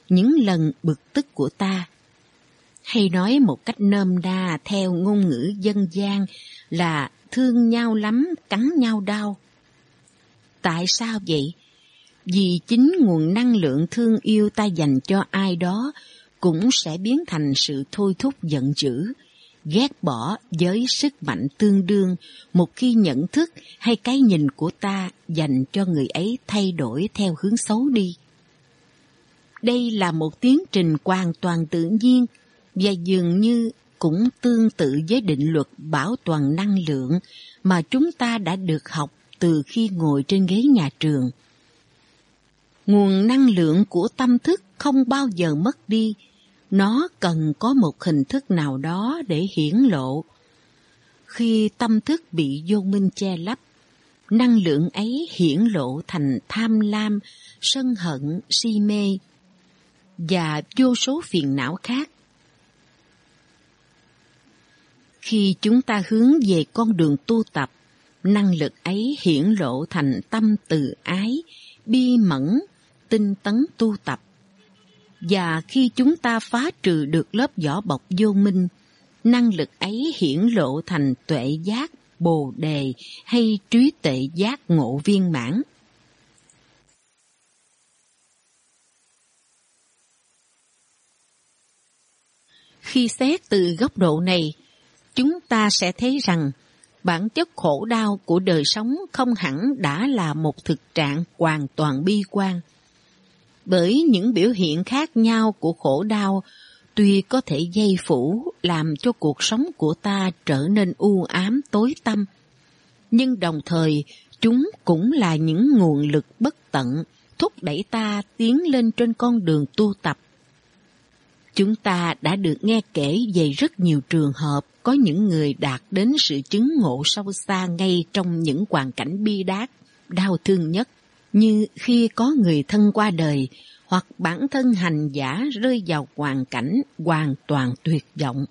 những lần bực tức của ta. Hay nói một cách nôm na theo ngôn ngữ dân gian là thương nhau lắm, cắn nhau đau. Tại sao vậy? Vì chính nguồn năng lượng thương yêu ta dành cho ai đó cũng sẽ biến thành sự thôi thúc giận dữ, ghét bỏ với sức mạnh tương đương một khi nhận thức hay cái nhìn của ta dành cho người ấy thay đổi theo hướng xấu đi. Đây là một tiến trình hoàn toàn tự nhiên và dường như cũng tương tự với định luật bảo toàn năng lượng mà chúng ta đã được học từ khi ngồi trên ghế nhà trường. Nguồn năng lượng của tâm thức không bao giờ mất đi, nó cần có một hình thức nào đó để hiển lộ. Khi tâm thức bị vô minh che lấp, năng lượng ấy hiển lộ thành tham lam, sân hận, si mê và vô số phiền não khác. Khi chúng ta hướng về con đường tu tập, năng lực ấy hiển lộ thành tâm từ ái, bi mẫn, tinh tấn tu tập. Và khi chúng ta phá trừ được lớp vỏ bọc vô minh, năng lực ấy hiển lộ thành tuệ giác, bồ đề hay trí tuệ giác ngộ viên mãn. Khi xét từ góc độ này, chúng ta sẽ thấy rằng bản chất khổ đau của đời sống không hẳn đã là một thực trạng hoàn toàn bi quan. Bởi những biểu hiện khác nhau của khổ đau tuy có thể dây phủ làm cho cuộc sống của ta trở nên u ám tối tăm, nhưng đồng thời chúng cũng là những nguồn lực bất tận thúc đẩy ta tiến lên trên con đường tu tập. Chúng ta đã được nghe kể về rất nhiều trường hợp có những người đạt đến sự chứng ngộ sâu xa ngay trong những hoàn cảnh bi đát, đau thương nhất, như khi có người thân qua đời hoặc bản thân hành giả rơi vào hoàn cảnh hoàn toàn tuyệt vọng.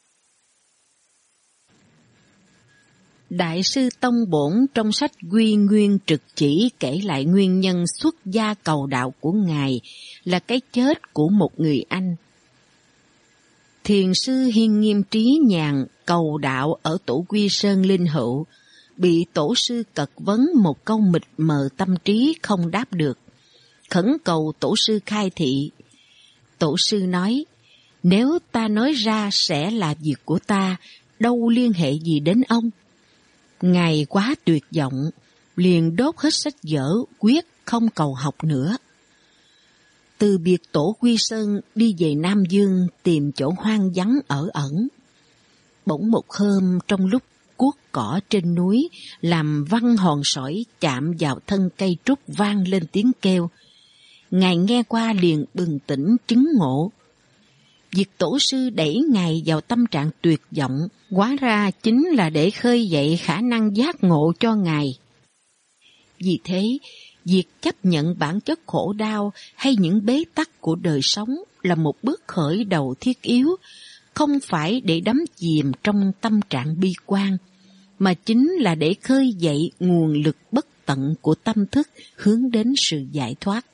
Đại sư Tông Bổn trong sách Quy Nguyên Trực Chỉ kể lại nguyên nhân xuất gia cầu đạo của Ngài là cái chết của một người anh. Thiền sư Hiên Nghiêm Trí Nhàn cầu đạo ở tổ Quy Sơn Linh Hữu, bị tổ sư cật vấn một câu mịt mờ tâm trí không đáp được, khẩn cầu tổ sư khai thị. Tổ sư nói, nếu ta nói ra sẽ là việc của ta, đâu liên hệ gì đến ông. Ngài quá tuyệt vọng, liền đốt hết sách vở, quyết không cầu học nữa. Từ biệt tổ Quy Sơn đi về Nam Dương tìm chỗ hoang vắng ở ẩn. Bỗng một hôm trong lúc cuốc cỏ trên núi làm văng hòn sỏi chạm vào thân cây trúc vang lên tiếng kêu. Ngài nghe qua liền bừng tỉnh chứng ngộ. Việc tổ sư đẩy Ngài vào tâm trạng tuyệt vọng hóa ra chính là để khơi dậy khả năng giác ngộ cho Ngài. Vì thế, việc chấp nhận bản chất khổ đau hay những bế tắc của đời sống là một bước khởi đầu thiết yếu, không phải để đắm chìm trong tâm trạng bi quan, mà chính là để khơi dậy nguồn lực bất tận của tâm thức hướng đến sự giải thoát.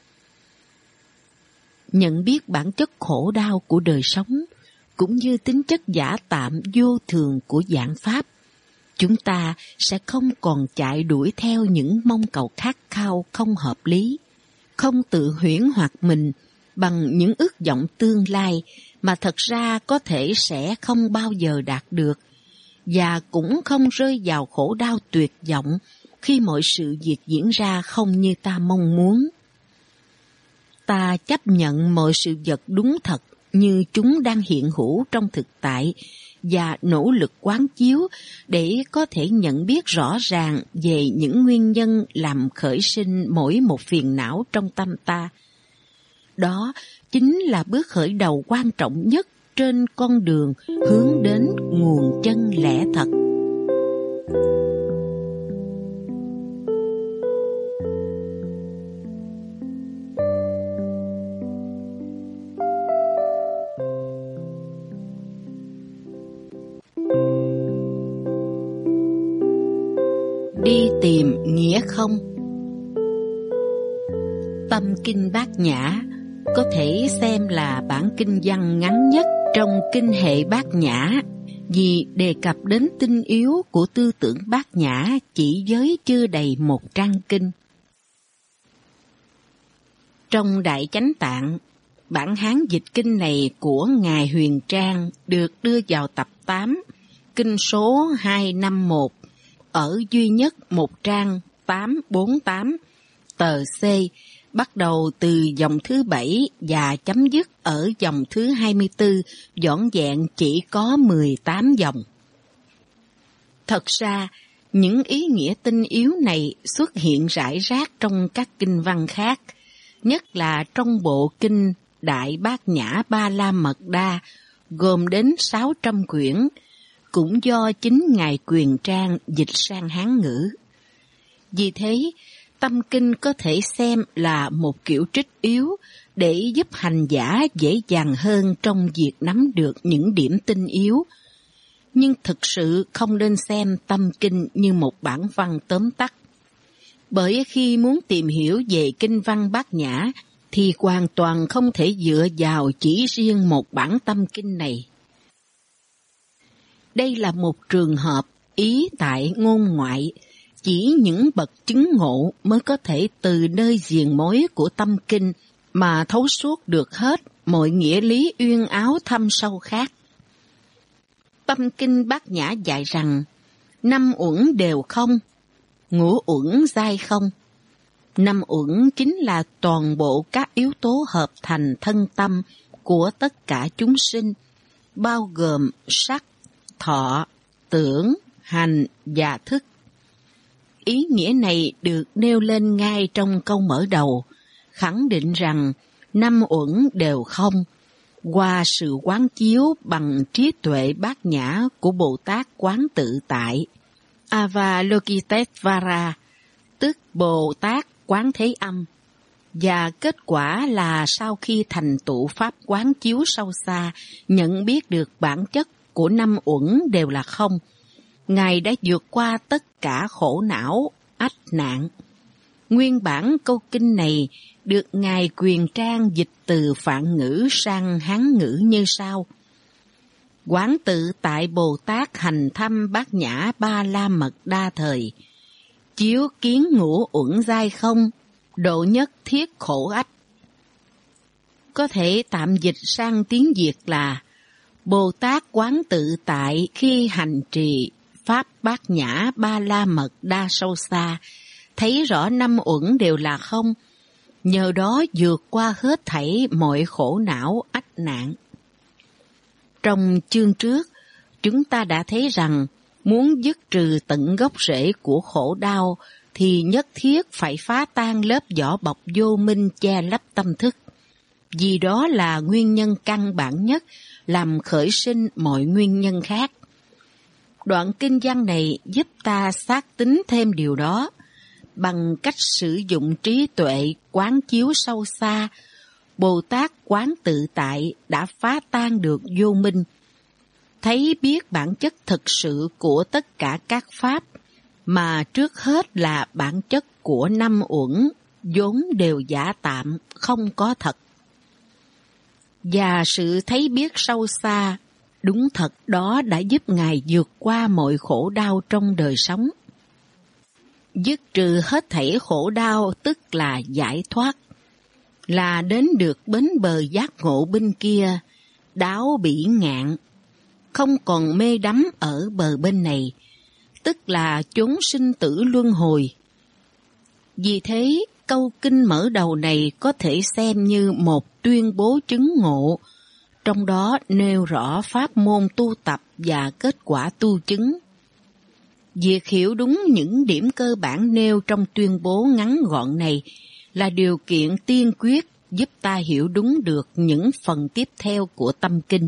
Nhận biết bản chất khổ đau của đời sống, cũng như tính chất giả tạm vô thường của vạn pháp, chúng ta sẽ không còn chạy đuổi theo những mong cầu khát khao không hợp lý, không tự huyễn hoặc mình bằng những ước vọng tương lai mà thật ra có thể sẽ không bao giờ đạt được, và cũng không rơi vào khổ đau tuyệt vọng khi mọi sự việc diễn ra không như ta mong muốn. Ta chấp nhận mọi sự vật đúng thật như chúng đang hiện hữu trong thực tại và nỗ lực quán chiếu để có thể nhận biết rõ ràng về những nguyên nhân làm khởi sinh mỗi một phiền não trong tâm ta. Đó chính là bước khởi đầu quan trọng nhất trên con đường hướng đến nguồn chân lẽ thật. Đi tìm nghĩa không. Tâm Kinh Bát Nhã, có thể xem là bản kinh văn ngắn nhất trong kinh hệ Bát Nhã, vì đề cập đến tinh yếu của tư tưởng Bát Nhã chỉ với chưa đầy một trang kinh. Trong Đại Chánh Tạng, bản Hán dịch kinh này của Ngài Huyền Trang được đưa vào tập 8, kinh số 251, ở duy nhất một trang 848, tờ C, bắt đầu từ dòng thứ 7 và chấm dứt ở dòng thứ 24, vỏn vẹn chỉ có 18 dòng. Thật ra, những ý nghĩa tinh yếu này xuất hiện rải rác trong các kinh văn khác, nhất là trong bộ kinh Đại Bát Nhã Ba La Mật Đa, gồm đến 600 quyển, cũng do chính Ngài Quyền Trang dịch sang Hán ngữ. Vì thế, tâm kinh có thể xem là một kiểu trích yếu để giúp hành giả dễ dàng hơn trong việc nắm được những điểm tinh yếu. Nhưng thực sự không nên xem tâm kinh như một bản văn tóm tắt. Bởi khi muốn tìm hiểu về kinh văn Bát Nhã thì hoàn toàn không thể dựa vào chỉ riêng một bản tâm kinh này. Đây là một trường hợp ý tại ngôn ngoại, chỉ những bậc chứng ngộ mới có thể từ nơi viền mối của tâm kinh mà thấu suốt được hết mọi nghĩa lý uyên áo thâm sâu khác. Tâm kinh Bát Nhã dạy rằng, 5 uẩn đều không, ngũ uẩn giai không. 5 uẩn chính là toàn bộ các yếu tố hợp thành thân tâm của tất cả chúng sinh, bao gồm sắc, thọ, tưởng, hành và thức. Ý nghĩa này được nêu lên ngay trong câu mở đầu, khẳng định rằng 5 uẩn đều không, qua sự quán chiếu bằng trí tuệ bát nhã của Bồ Tát Quán Tự Tại, Avalokitesvara, tức Bồ Tát Quán Thế Âm. Và kết quả là sau khi thành tựu pháp quán chiếu sâu xa, nhận biết được bản chất của 5 uẩn đều là không, Ngài đã vượt qua tất cả khổ não, ách nạn. Nguyên bản câu kinh này được Ngài Quyền Trang dịch từ Phạn ngữ sang Hán ngữ như sau: Quán Tự Tại Bồ Tát hành thăm Bát Nhã Ba La Mật Đa thời, chiếu kiến ngũ uẩn giai không, độ nhất thiết khổ ách. Có thể tạm dịch sang tiếng Việt là: Bồ Tát Quán Tự Tại khi hành trì pháp Bát Nhã Ba La Mật Đa sâu xa, thấy rõ 5 uẩn đều là không, nhờ đó vượt qua hết thảy mọi khổ não ách nạn. Trong chương trước, chúng ta đã thấy rằng muốn dứt trừ tận gốc rễ của khổ đau thì nhất thiết phải phá tan lớp vỏ bọc vô minh che lấp tâm thức, vì đó là nguyên nhân căn bản nhất làm khởi sinh mọi nguyên nhân khác. Đoạn kinh văn này giúp ta xác tín thêm điều đó. Bằng cách sử dụng trí tuệ quán chiếu sâu xa, Bồ Tát Quán Tự Tại đã phá tan được vô minh, thấy biết bản chất thực sự của tất cả các pháp, mà trước hết là bản chất của 5 uẩn, vốn đều giả tạm, không có thật. Và sự thấy biết sâu xa, đúng thật đó đã giúp Ngài vượt qua mọi khổ đau trong đời sống. Dứt trừ hết thảy khổ đau tức là giải thoát, là đến được bến bờ giác ngộ bên kia, đáo bỉ ngạn, không còn mê đắm ở bờ bên này, tức là chốn sinh tử luân hồi. Vì thế, câu kinh mở đầu này có thể xem như một tuyên bố chứng ngộ, trong đó nêu rõ pháp môn tu tập và kết quả tu chứng. Việc hiểu đúng những điểm cơ bản nêu trong tuyên bố ngắn gọn này là điều kiện tiên quyết giúp ta hiểu đúng được những phần tiếp theo của tâm kinh.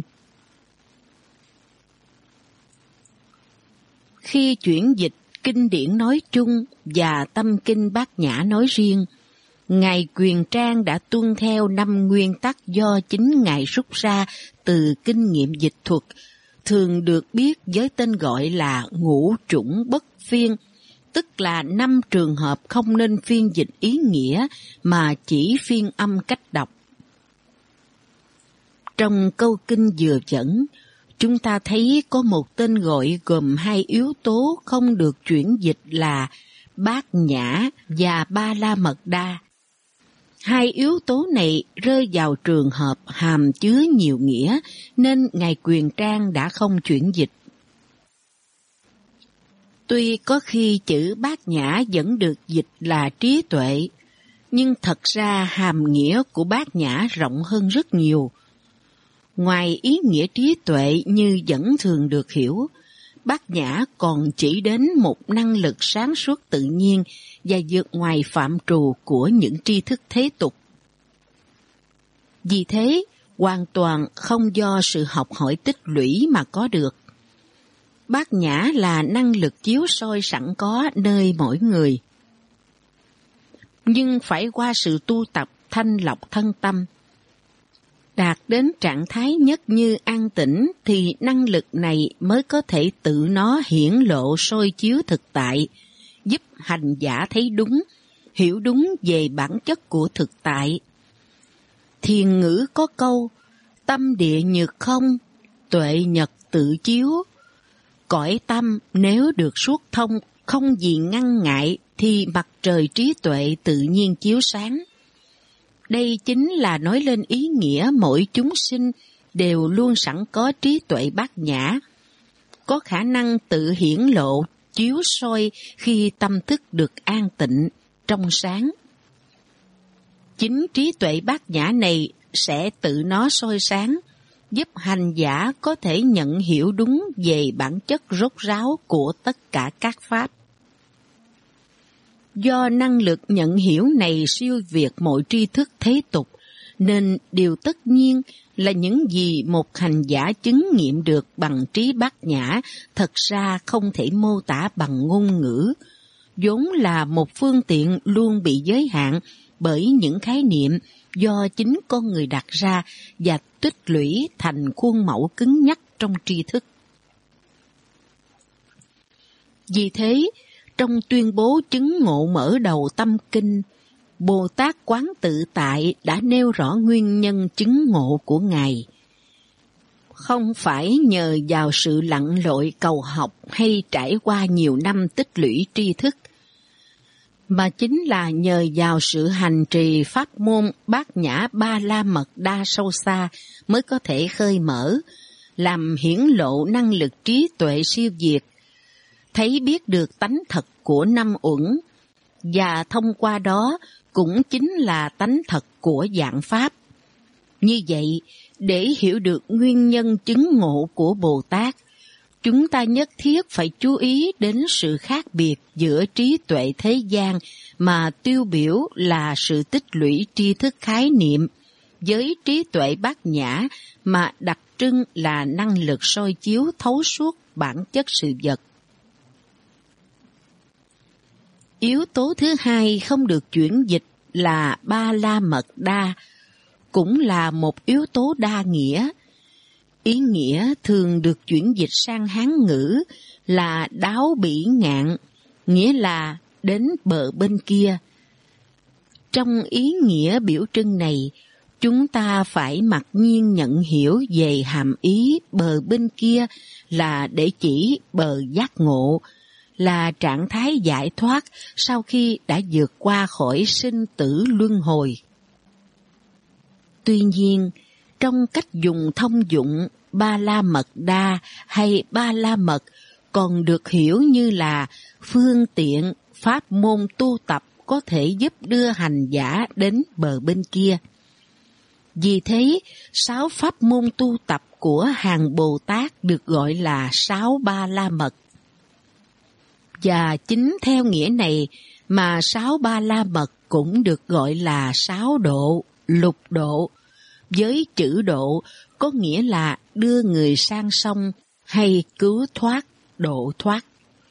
Khi chuyển dịch kinh điển nói chung và tâm kinh Bát Nhã nói riêng, Ngài Quyền Trang đã tuân theo 5 nguyên tắc do chính Ngài rút ra từ kinh nghiệm dịch thuật, thường được biết với tên gọi là ngũ chủng bất phiên, tức là 5 trường hợp không nên phiên dịch ý nghĩa mà chỉ phiên âm cách đọc. Trong câu kinh vừa dẫn, chúng ta thấy có một tên gọi gồm hai yếu tố không được chuyển dịch là Bát Nhã và Ba La Mật Đa. Hai yếu tố này rơi vào trường hợp hàm chứa nhiều nghĩa nên Ngài Quyền Trang đã không chuyển dịch. Tuy có khi chữ Bát Nhã vẫn được dịch là trí tuệ, nhưng thật ra hàm nghĩa của Bát Nhã rộng hơn rất nhiều. Ngoài ý nghĩa trí tuệ như vẫn thường được hiểu, Bát Nhã còn chỉ đến một năng lực sáng suốt tự nhiên và vượt ngoài phạm trù của những tri thức thế tục. Vì thế, hoàn toàn không do sự học hỏi tích lũy mà có được. Bát Nhã là năng lực chiếu soi sẵn có nơi mỗi người, nhưng phải qua sự tu tập thanh lọc thân tâm. Đạt đến trạng thái nhất như an tĩnh thì năng lực này mới có thể tự nó hiển lộ soi chiếu thực tại, giúp hành giả thấy đúng, hiểu đúng về bản chất của thực tại. Thiền ngữ có câu, tâm địa nhược không, tuệ nhật tự chiếu. Cõi tâm nếu được suốt thông, không gì ngăn ngại, thì mặt trời trí tuệ tự nhiên chiếu sáng. Đây chính là nói lên ý nghĩa mỗi chúng sinh đều luôn sẵn có trí tuệ bát nhã, có khả năng tự hiển lộ, chiếu soi khi tâm thức được an tịnh, trong sáng. Chính trí tuệ bát nhã này sẽ tự nó soi sáng, giúp hành giả có thể nhận hiểu đúng về bản chất rốt ráo của tất cả các pháp. Do năng lực nhận hiểu này siêu việt mọi tri thức thế tục, nên điều tất nhiên là những gì một hành giả chứng nghiệm được bằng trí bát nhã thật ra không thể mô tả bằng ngôn ngữ, vốn là một phương tiện luôn bị giới hạn bởi những khái niệm do chính con người đặt ra và tích lũy thành khuôn mẫu cứng nhắc trong tri thức. Vì thế, trong tuyên bố chứng ngộ mở đầu tâm kinh, Bồ Tát Quán Tự Tại đã nêu rõ nguyên nhân chứng ngộ của Ngài. Không phải nhờ vào sự lặn lội cầu học hay trải qua nhiều năm tích lũy tri thức, mà chính là nhờ vào sự hành trì pháp môn Bát Nhã Ba La Mật Đa sâu xa mới có thể khơi mở, làm hiển lộ năng lực trí tuệ siêu việt, thấy biết được tánh thật của năm uẩn, và thông qua đó cũng chính là tánh thật của vạn pháp. Như vậy, để hiểu được nguyên nhân chứng ngộ của Bồ Tát, chúng ta nhất thiết phải chú ý đến sự khác biệt giữa trí tuệ thế gian mà tiêu biểu là sự tích lũy tri thức khái niệm, với trí tuệ bát nhã mà đặc trưng là năng lực soi chiếu thấu suốt bản chất sự vật. Yếu tố thứ hai không được chuyển dịch là Ba La Mật Đa, cũng là một yếu tố đa nghĩa. Ý nghĩa thường được chuyển dịch sang Hán ngữ là đáo bỉ ngạn, nghĩa là đến bờ bên kia. Trong ý nghĩa biểu trưng này, chúng ta phải mặc nhiên nhận hiểu về hàm ý bờ bên kia là để chỉ bờ giác ngộ, là trạng thái giải thoát sau khi đã vượt qua khỏi sinh tử luân hồi. Tuy nhiên, trong cách dùng thông dụng, Ba La Mật Đa hay Ba La Mật còn được hiểu như là phương tiện pháp môn tu tập có thể giúp đưa hành giả đến bờ bên kia. Vì thế, 6 pháp môn tu tập của hàng Bồ Tát được gọi là 6 Ba La Mật. Và chính theo nghĩa này mà 6 Ba La Mật cũng được gọi là 6 độ, lục độ, với chữ độ có nghĩa là đưa người sang sông hay cứu thoát, độ thoát.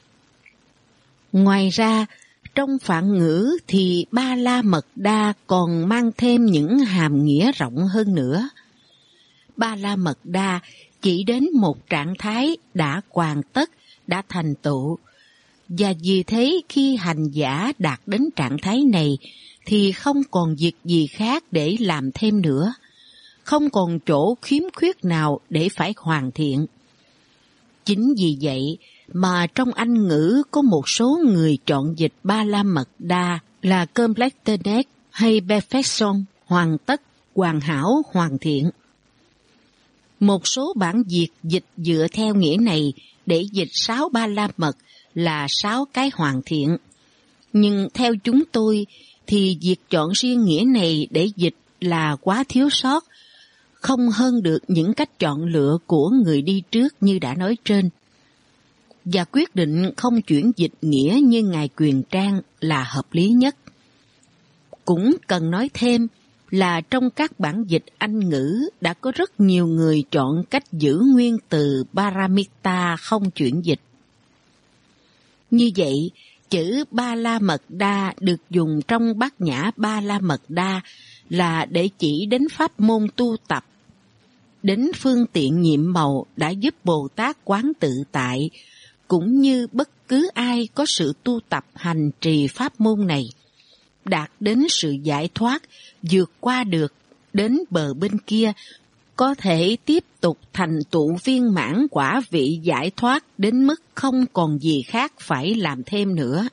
Ngoài ra, trong Phạn ngữ thì Ba La Mật Đa còn mang thêm những hàm nghĩa rộng hơn nữa. Ba La Mật Đa chỉ đến một trạng thái đã hoàn tất, đã thành tựu, và vì thế khi hành giả đạt đến trạng thái này thì không còn việc gì khác để làm thêm nữa. không còn chỗ khiếm khuyết nào để phải hoàn thiện. Chính vì vậy mà trong Anh ngữ có một số người chọn dịch Ba La Mật Đa là completeness hay perfection, hoàn tất, hoàn hảo, hoàn thiện. Một số bản Việt dịch dựa theo nghĩa này để dịch 6 Ba La Mật là 6 cái hoàn thiện. Nhưng theo chúng tôi thì việc chọn riêng nghĩa này để dịch là quá thiếu sót, không hơn được những cách chọn lựa của người đi trước như đã nói trên. Và quyết định không chuyển dịch nghĩa như Ngài Quyền Trang là hợp lý nhất. Cũng cần nói thêm là trong các bản dịch Anh ngữ đã có rất nhiều người chọn cách giữ nguyên từ Paramita không chuyển dịch. Như vậy, chữ Ba La Mật Đa được dùng trong Bát Nhã Ba La Mật Đa là để chỉ đến pháp môn tu tập, đến phương tiện nhiệm màu đã giúp Bồ Tát quán tự tại, cũng như bất cứ ai có sự tu tập hành trì pháp môn này, đạt đến sự giải thoát, vượt qua được, đến bờ bên kia, có thể tiếp tục thành tựu viên mãn quả vị giải thoát đến mức không còn gì khác phải làm thêm nữa.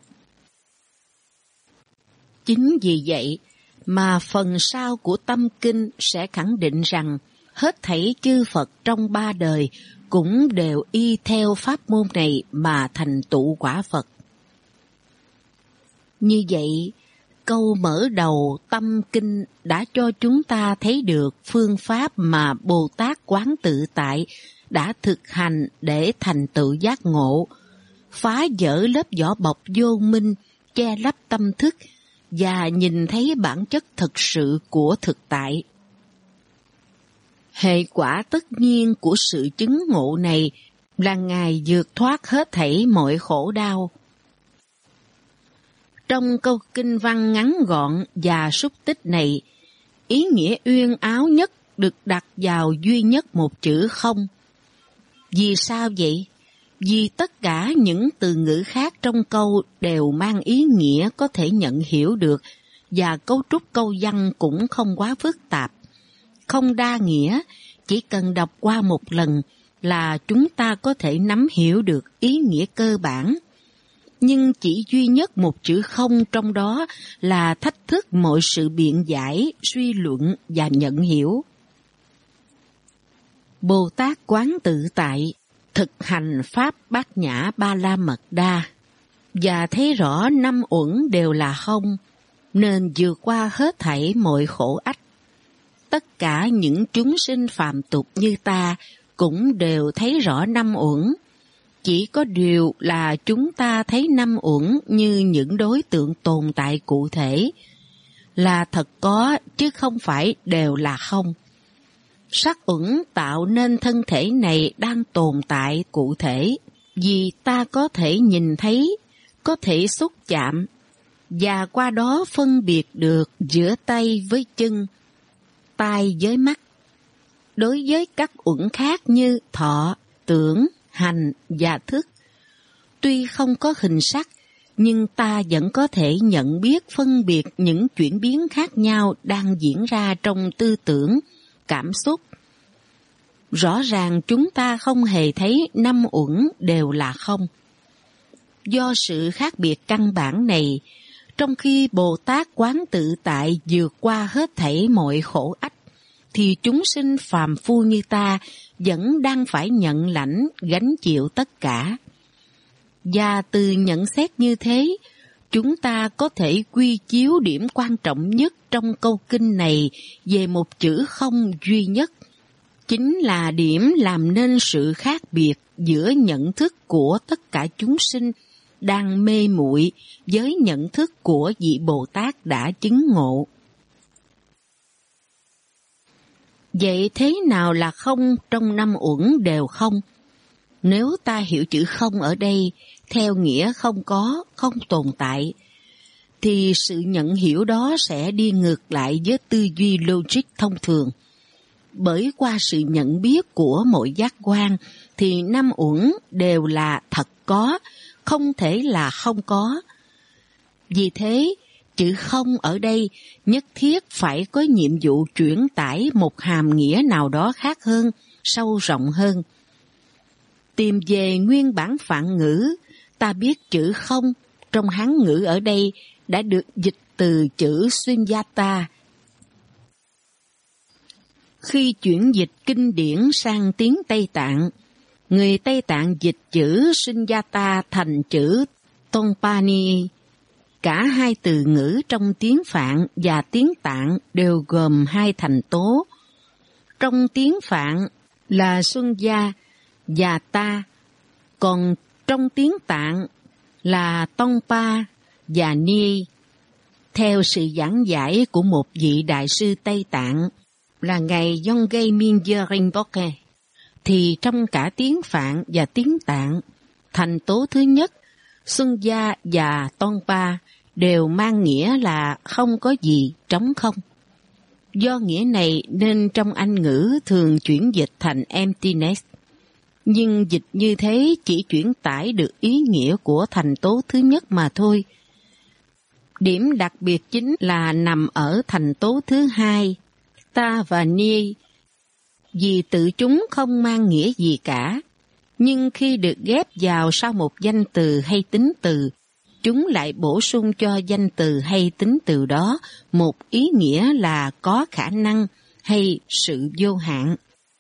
Chính vì vậy mà phần sau của tâm kinh sẽ khẳng định rằng hết thảy chư Phật trong ba đời cũng đều y theo pháp môn này mà thành tựu quả Phật. Như vậy, câu mở đầu tâm kinh đã cho chúng ta thấy được phương pháp mà Bồ Tát quán tự tại đã thực hành để thành tựu giác ngộ, phá vỡ lớp vỏ bọc vô minh, che lấp tâm thức và nhìn thấy bản chất thực sự của thực tại. Hệ quả tất nhiên của sự chứng ngộ này là Ngài vượt thoát hết thảy mọi khổ đau. Trong câu kinh văn ngắn gọn và xúc tích này, ý nghĩa uyên áo nhất được đặt vào duy nhất một chữ không. Vì sao vậy? Vì tất cả những từ ngữ khác trong câu đều mang ý nghĩa có thể nhận hiểu được và cấu trúc câu văn cũng không quá phức tạp. Không đa nghĩa, chỉ cần đọc qua một lần là chúng ta có thể nắm hiểu được ý nghĩa cơ bản. Nhưng chỉ duy nhất một chữ không trong đó là thách thức mọi sự biện giải, suy luận và nhận hiểu. Bồ Tát quán tự tại, thực hành pháp Bát Nhã Ba La Mật Đa, và thấy rõ năm uẩn đều là không, nên vượt qua hết thảy mọi khổ ách. Tất cả những chúng sinh phàm tục như ta cũng đều thấy rõ năm uẩn. Chỉ có điều là chúng ta thấy năm uẩn như những đối tượng tồn tại cụ thể, là thật có chứ không phải đều là không. Sắc uẩn tạo nên thân thể này đang tồn tại cụ thể, vì ta có thể nhìn thấy, có thể xúc chạm, và qua đó phân biệt được giữa tay với chân, tai với mắt. Đối với các uẩn khác như thọ, tưởng, hành và thức, tuy không có hình sắc, nhưng ta vẫn có thể nhận biết phân biệt những chuyển biến khác nhau đang diễn ra trong tư tưởng, cảm xúc. Rõ ràng chúng ta không hề thấy năm uẩn đều là không. Do sự khác biệt căn bản này, trong khi Bồ Tát quán tự tại vượt qua hết thảy mọi khổ ách, thì chúng sinh phàm phu như ta vẫn đang phải nhận lãnh, gánh chịu tất cả. Và từ nhận xét như thế, chúng ta có thể quy chiếu điểm quan trọng nhất trong câu kinh này về một chữ không duy nhất, chính là điểm làm nên sự khác biệt giữa nhận thức của tất cả chúng sinh đang mê muội với nhận thức của vị Bồ Tát đã chứng ngộ. Vậy thế nào là không trong năm uẩn đều không? Nếu ta hiểu chữ không ở đây theo nghĩa không có, không tồn tại, thì sự nhận hiểu đó sẽ đi ngược lại với tư duy logic thông thường. Bởi qua sự nhận biết của mỗi giác quan thì năm uẩn đều là thật có, không thể là không có. Vì thế, chữ không ở đây nhất thiết phải có nhiệm vụ chuyển tải một hàm nghĩa nào đó khác hơn, sâu rộng hơn. Tìm về nguyên bản Phạn ngữ, ta biết chữ không trong Hán ngữ ở đây đã được dịch từ chữ Sunyata. Khi chuyển dịch kinh điển sang tiếng Tây Tạng, người Tây Tạng dịch chữ Sunyata thành chữ Tongpani. Cả hai từ ngữ trong tiếng Phạn và tiếng Tạng đều gồm hai thành tố. Trong tiếng Phạn là Sunya và ta, còn trong tiếng Tạng là Tongpa và Ni. Theo sự giảng giải của một vị đại sư Tây Tạng là ngài Yongey Mingyur Rinpoche, thì trong cả tiếng Phạn và tiếng Tạng, thành tố thứ nhất, Sunya và Tongpa đều mang nghĩa là không có gì, trống không. Do nghĩa này nên trong Anh ngữ thường chuyển dịch thành emptiness, nhưng dịch như thế chỉ chuyển tải được ý nghĩa của thành tố thứ nhất mà thôi. Điểm đặc biệt chính là nằm ở thành tố thứ hai, ta và ni, vì tự chúng không mang nghĩa gì cả, nhưng khi được ghép vào sau một danh từ hay tính từ, chúng lại bổ sung cho danh từ hay tính từ đó một ý nghĩa là có khả năng hay sự vô hạn.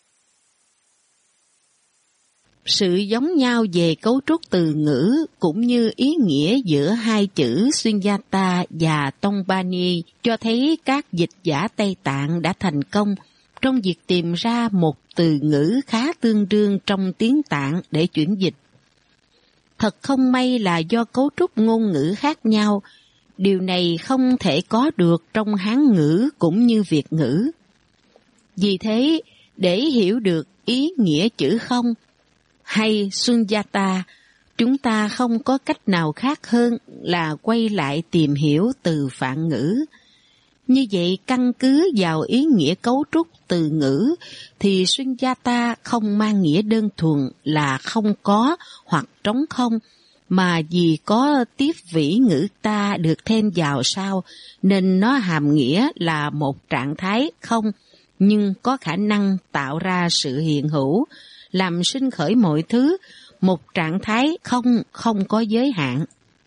Sự giống nhau về cấu trúc từ ngữ cũng như ý nghĩa giữa hai chữ Sunyata và Tongpani cho thấy các dịch giả Tây Tạng đã thành công trong việc tìm ra một từ ngữ khá tương đương trong tiếng Tạng để chuyển dịch. Thật không may là do cấu trúc ngôn ngữ khác nhau, điều này không thể có được trong Hán ngữ cũng như Việt ngữ. Vì thế, để hiểu được ý nghĩa chữ không hay Sunyata, chúng ta không có cách nào khác hơn là quay lại tìm hiểu từ Phạn ngữ. Như vậy, căn cứ vào ý nghĩa cấu trúc từ ngữ, thì Sunyata không mang nghĩa đơn thuần là không có hoặc trống không, mà vì có tiếp vĩ ngữ ta được thêm vào sau, nên nó hàm nghĩa là một trạng thái không, nhưng có khả năng tạo ra sự hiện hữu, làm sinh khởi mọi thứ, một trạng thái không có giới hạn.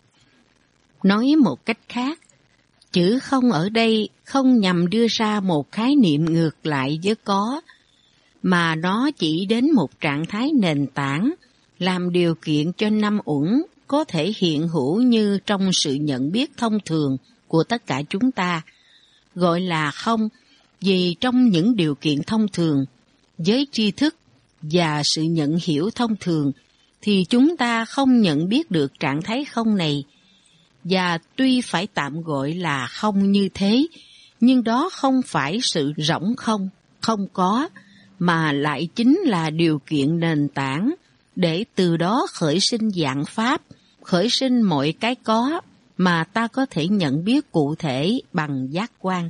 Nói một cách khác, chữ không ở đây không nhằm đưa ra một khái niệm ngược lại với có, mà nó chỉ đến một trạng thái nền tảng, làm điều kiện cho năm uẩn có thể hiện hữu như trong sự nhận biết thông thường của tất cả chúng ta. Gọi là không, vì trong những điều kiện thông thường, với tri thức và sự nhận hiểu thông thường, thì chúng ta không nhận biết được trạng thái không này. Và tuy phải tạm gọi là không như thế, nhưng đó không phải sự rỗng không, không có, mà lại chính là điều kiện nền tảng, để từ đó khởi sinh dạng pháp, khởi sinh mọi cái có mà ta có thể nhận biết cụ thể bằng giác quan.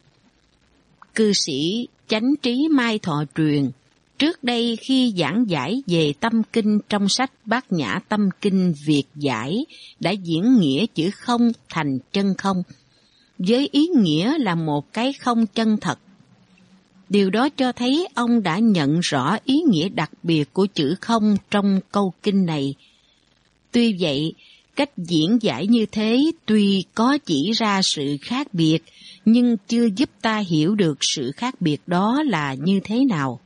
Cư sĩ Chánh Trí Mai Thọ Truyền trước đây khi giảng giải về tâm kinh trong sách Bát Nhã Tâm Kinh Việt giải đã diễn nghĩa chữ không thành chân không, với ý nghĩa là một cái không chân thật. Điều đó cho thấy ông đã nhận rõ ý nghĩa đặc biệt của chữ không trong câu kinh này. Tuy vậy, cách diễn giải như thế tuy có chỉ ra sự khác biệt, nhưng chưa giúp ta hiểu được sự khác biệt đó là như thế nào.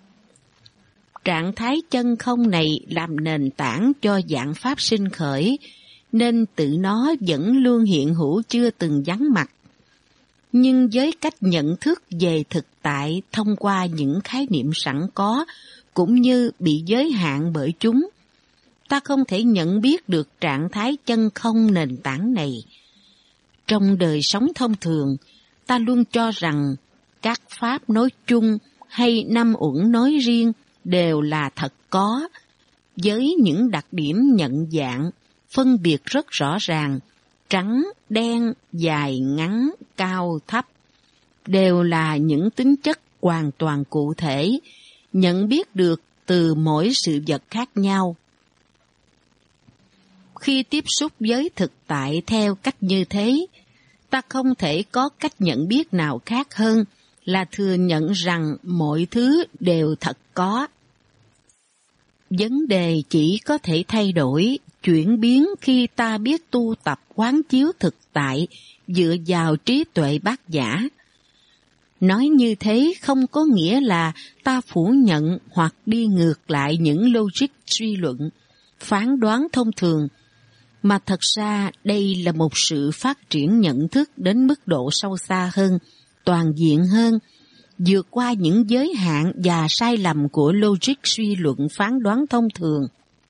Trạng thái chân không này làm nền tảng cho dạng pháp sinh khởi, nên tự nó vẫn luôn hiện hữu chưa từng vắng mặt. Nhưng với cách nhận thức về thực tại thông qua những khái niệm sẵn có, cũng như bị giới hạn bởi chúng, ta không thể nhận biết được trạng thái chân không nền tảng này. Trong đời sống thông thường, ta luôn cho rằng các pháp nói chung hay năm uẩn nói riêng đều là thật có, với những đặc điểm nhận dạng, phân biệt rất rõ ràng, trắng, đen, dài, ngắn, cao, thấp, đều là những tính chất hoàn toàn cụ thể, nhận biết được từ mỗi sự vật khác nhau. Khi tiếp xúc với thực tại theo cách như thế, Ta không thể có cách nhận biết nào khác hơn là thừa nhận rằng mọi thứ đều thật có. Vấn đề chỉ có thể thay đổi, chuyển biến khi ta biết tu tập quán chiếu thực tại dựa vào trí tuệ bát nhã. Nói như thế không có nghĩa là ta phủ nhận hoặc đi ngược lại những logic suy luận, phán đoán thông thường, mà thật ra đây là một sự phát triển nhận thức đến mức độ sâu xa hơn, toàn diện hơn, vượt qua những giới hạn và sai lầm của logic suy luận phán đoán thông thường.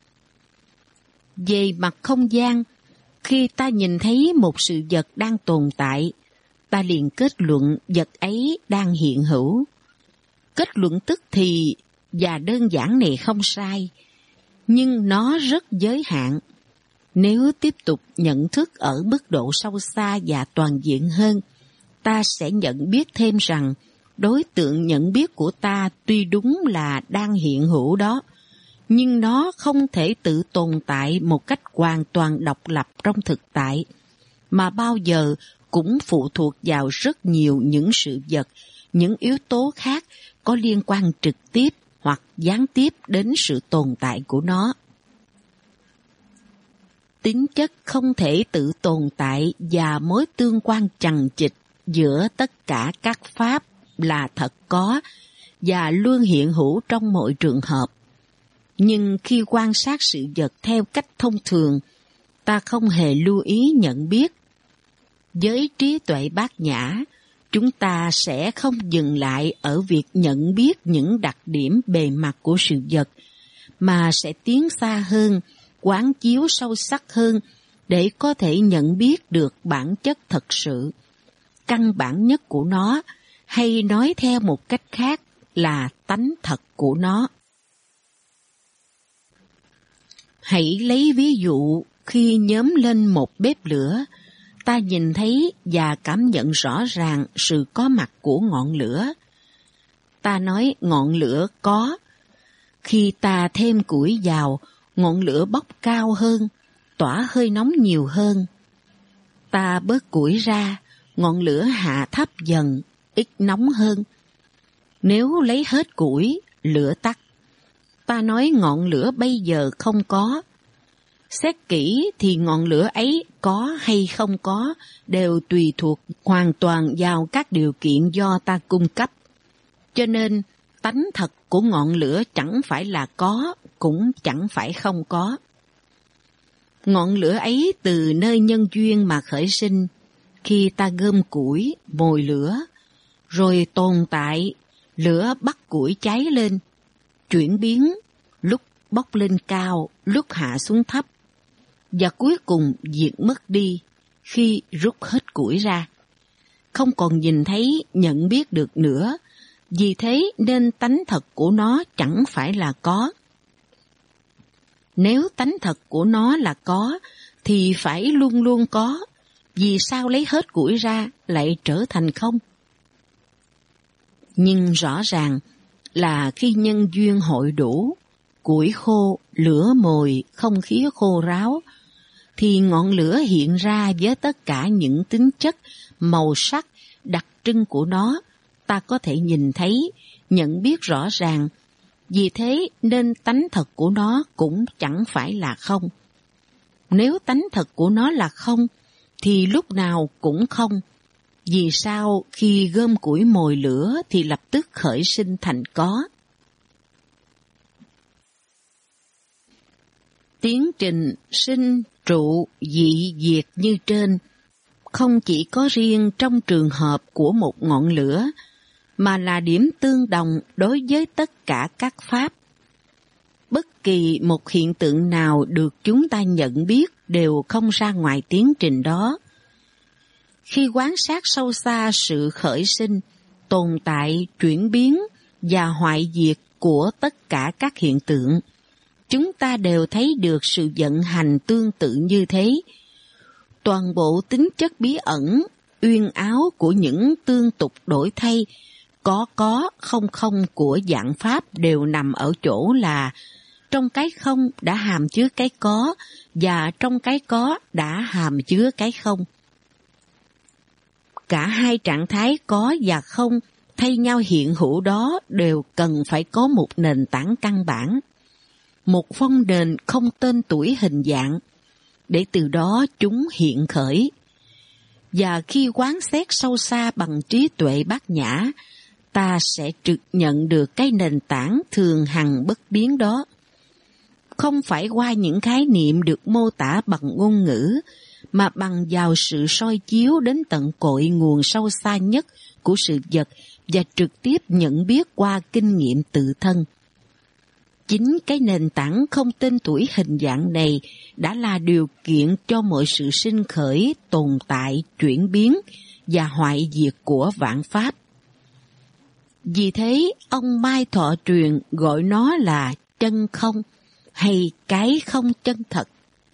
Về mặt không gian, khi ta nhìn thấy một sự vật đang tồn tại, ta liền kết luận vật ấy đang hiện hữu. Kết luận tức thì và đơn giản này không sai, nhưng nó rất giới hạn. Nếu tiếp tục nhận thức ở mức độ sâu xa và toàn diện hơn, ta sẽ nhận biết thêm rằng đối tượng nhận biết của ta tuy đúng là đang hiện hữu đó, nhưng nó không thể tự tồn tại một cách hoàn toàn độc lập trong thực tại, mà bao giờ cũng phụ thuộc vào rất nhiều những sự vật, những yếu tố khác có liên quan trực tiếp hoặc gián tiếp đến sự tồn tại của nó. Tính chất không thể tự tồn tại và mối tương quan chằng chịt giữa tất cả các pháp là thật có và luôn hiện hữu trong mọi trường hợp. Nhưng khi quan sát sự vật theo cách thông thường, ta không hề lưu ý nhận biết. Với trí tuệ bát nhã, chúng ta sẽ không dừng lại ở việc nhận biết những đặc điểm bề mặt của sự vật, mà sẽ tiến xa hơn, quán chiếu sâu sắc hơn để có thể nhận biết được bản chất thật sự, căn bản nhất của nó, hay nói theo một cách khác là tánh thật của nó. Hãy lấy ví dụ khi nhóm lên một bếp lửa, ta nhìn thấy và cảm nhận rõ ràng sự có mặt của ngọn lửa. Ta nói ngọn lửa có. Khi ta thêm củi vào, ngọn lửa bốc cao hơn, tỏa hơi nóng nhiều hơn. Ta bớt củi ra, ngọn lửa hạ thấp dần, ít nóng hơn. Nếu lấy hết củi, lửa tắt. Ta nói ngọn lửa bây giờ không có. Xét kỹ thì ngọn lửa ấy có hay không có đều tùy thuộc hoàn toàn vào các điều kiện do ta cung cấp. Cho nên, tánh thật của ngọn lửa chẳng phải là có, cũng chẳng phải không có. Ngọn lửa ấy từ nơi nhân duyên mà khởi sinh, khi ta gom củi, mồi lửa, rồi tồn tại, lửa bắt củi cháy lên, chuyển biến, lúc bốc lên cao, lúc hạ xuống thấp, và cuối cùng diệt mất đi khi rút hết củi ra. Không còn nhìn thấy, nhận biết được nữa, vì thế nên tánh thật của nó chẳng phải là có. Nếu tánh thật của nó là có, thì phải luôn luôn có, vì sao lấy hết củi ra lại trở thành không? Nhưng rõ ràng là khi nhân duyên hội đủ, củi khô, lửa mồi, không khí khô ráo, thì ngọn lửa hiện ra với tất cả những tính chất, màu sắc, đặc trưng của nó, ta có thể nhìn thấy, nhận biết rõ ràng. Vì thế nên tánh thật của nó cũng chẳng phải là không. Nếu tánh thật của nó là không, thì lúc nào cũng không. Vì sao khi gom củi mồi lửa thì lập tức khởi sinh thành có? Tiến trình sinh, trụ, dị, diệt như trên không chỉ có riêng trong trường hợp của một ngọn lửa, mà là điểm tương đồng đối với tất cả các pháp. Bất kỳ một hiện tượng nào được chúng ta nhận biết đều không ra ngoài tiến trình đó. Khi quan sát sâu xa sự khởi sinh, tồn tại, chuyển biến và hoại diệt của tất cả các hiện tượng, chúng ta đều thấy được sự vận hành tương tự như thế. Toàn bộ tính chất bí ẩn, uyên áo của những tương tục đổi thay, có không của dạng pháp đều nằm ở chỗ là trong cái không đã hàm chứa cái có, và trong cái có đã hàm chứa cái không. Cả hai trạng thái có và không thay nhau hiện hữu đó đều cần phải có một nền tảng căn bản, một phong nền không tên tuổi hình dạng, để từ đó chúng hiện khởi. Và khi quán xét sâu xa bằng trí tuệ bát nhã, ta sẽ trực nhận được cái nền tảng thường hằng bất biến đó. Không phải qua những khái niệm được mô tả bằng ngôn ngữ, mà bằng vào sự soi chiếu đến tận cội nguồn sâu xa nhất của sự vật và trực tiếp nhận biết qua kinh nghiệm tự thân. Chính cái nền tảng không tên tuổi hình dạng này đã là điều kiện cho mọi sự sinh khởi, tồn tại, chuyển biến và hoại diệt của vạn pháp. Vì thế, ông Mai Thọ Truyền gọi nó là chân không hay cái không chân thật.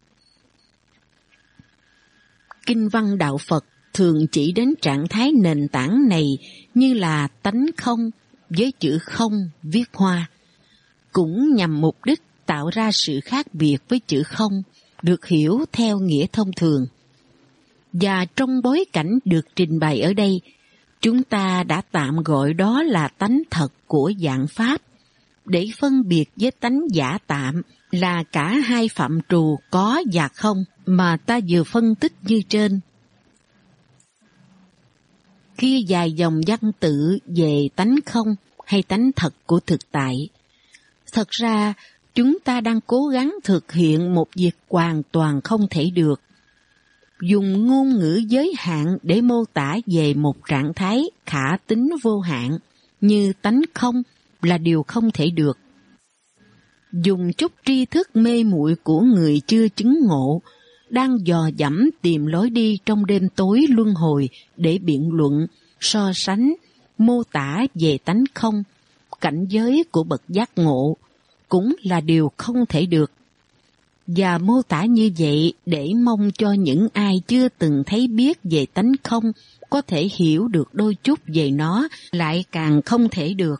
Kinh văn đạo Phật thường chỉ đến trạng thái nền tảng này như là tánh không với chữ không viết hoa, cũng nhằm mục đích tạo ra sự khác biệt với chữ không, được hiểu theo nghĩa thông thường. Và trong bối cảnh được trình bày ở đây, chúng ta đã tạm gọi đó là tánh thật của vạn pháp, để phân biệt với tánh giả tạm là cả hai phạm trù có và không mà ta vừa phân tích như trên. Khi vài dòng văn tự về tánh không hay tánh thật của thực tại, thật ra chúng ta đang cố gắng thực hiện một việc hoàn toàn không thể được. Dùng ngôn ngữ giới hạn để mô tả về một trạng thái khả tính vô hạn như tánh không là điều không thể được. Dùng chút tri thức mê muội của người chưa chứng ngộ, đang dò dẫm tìm lối đi trong đêm tối luân hồi để biện luận, so sánh, mô tả về tánh không, cảnh giới của bậc giác ngộ, cũng là điều không thể được. Và mô tả như vậy để mong cho những ai chưa từng thấy biết về tánh không có thể hiểu được đôi chút về nó lại càng không thể được.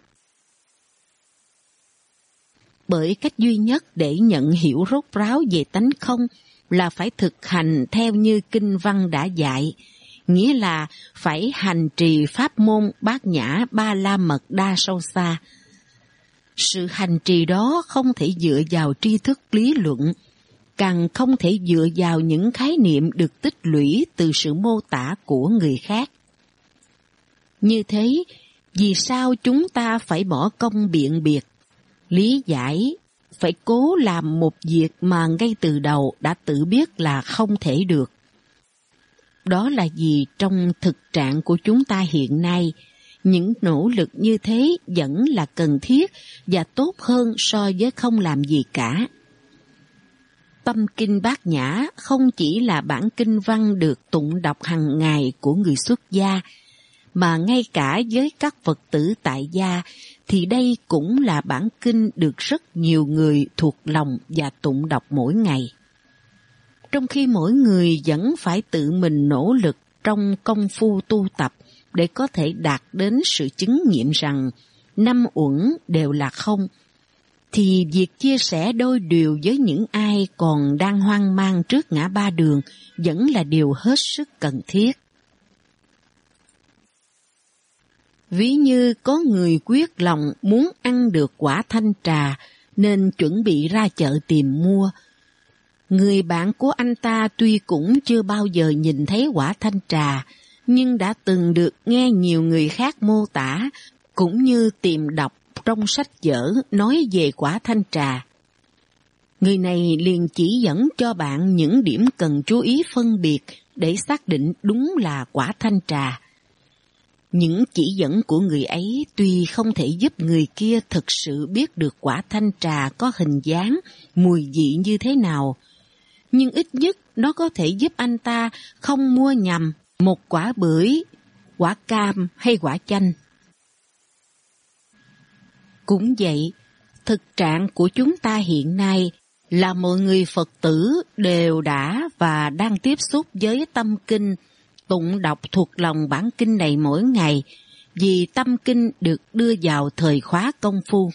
Bởi cách duy nhất để nhận hiểu rốt ráo về tánh không là phải thực hành theo như kinh văn đã dạy, nghĩa là phải hành trì pháp môn bát nhã ba la mật đa sâu xa. Sự hành trì đó không thể dựa vào tri thức lý luận, càng không thể dựa vào những khái niệm được tích lũy từ sự mô tả của người khác. Như thế, vì sao chúng ta phải bỏ công biện biệt, lý giải, phải cố làm một việc mà ngay từ đầu đã tự biết là không thể được? Đó là vì trong thực trạng của chúng ta hiện nay, những nỗ lực như thế vẫn là cần thiết và tốt hơn so với không làm gì cả. Tâm kinh Bát Nhã không chỉ là bản kinh văn được tụng đọc hàng ngày của người xuất gia, mà ngay cả với các Phật tử tại gia thì đây cũng là bản kinh được rất nhiều người thuộc lòng và tụng đọc mỗi ngày. Trong khi mỗi người vẫn phải tự mình nỗ lực trong công phu tu tập để có thể đạt đến sự chứng nghiệm rằng năm uẩn đều là không, thì việc chia sẻ đôi điều với những ai còn đang hoang mang trước ngã ba đường vẫn là điều hết sức cần thiết. Ví như có người quyết lòng muốn ăn được quả thanh trà nên chuẩn bị ra chợ tìm mua. Người bạn của anh ta tuy cũng chưa bao giờ nhìn thấy quả thanh trà, nhưng đã từng được nghe nhiều người khác mô tả, cũng như tìm đọc trong sách vở nói về quả thanh trà. Người này liền chỉ dẫn cho bạn những điểm cần chú ý phân biệt để xác định đúng là quả thanh trà. Những chỉ dẫn của người ấy tuy không thể giúp người kia thực sự biết được quả thanh trà có hình dáng, mùi vị như thế nào, nhưng ít nhất nó có thể giúp anh ta không mua nhầm một quả bưởi, quả cam hay quả chanh. Cũng vậy, thực trạng của chúng ta hiện nay là mọi người Phật tử đều đã và đang tiếp xúc với tâm kinh, tụng đọc thuộc lòng bản kinh này mỗi ngày, vì tâm kinh được đưa vào thời khóa công phu.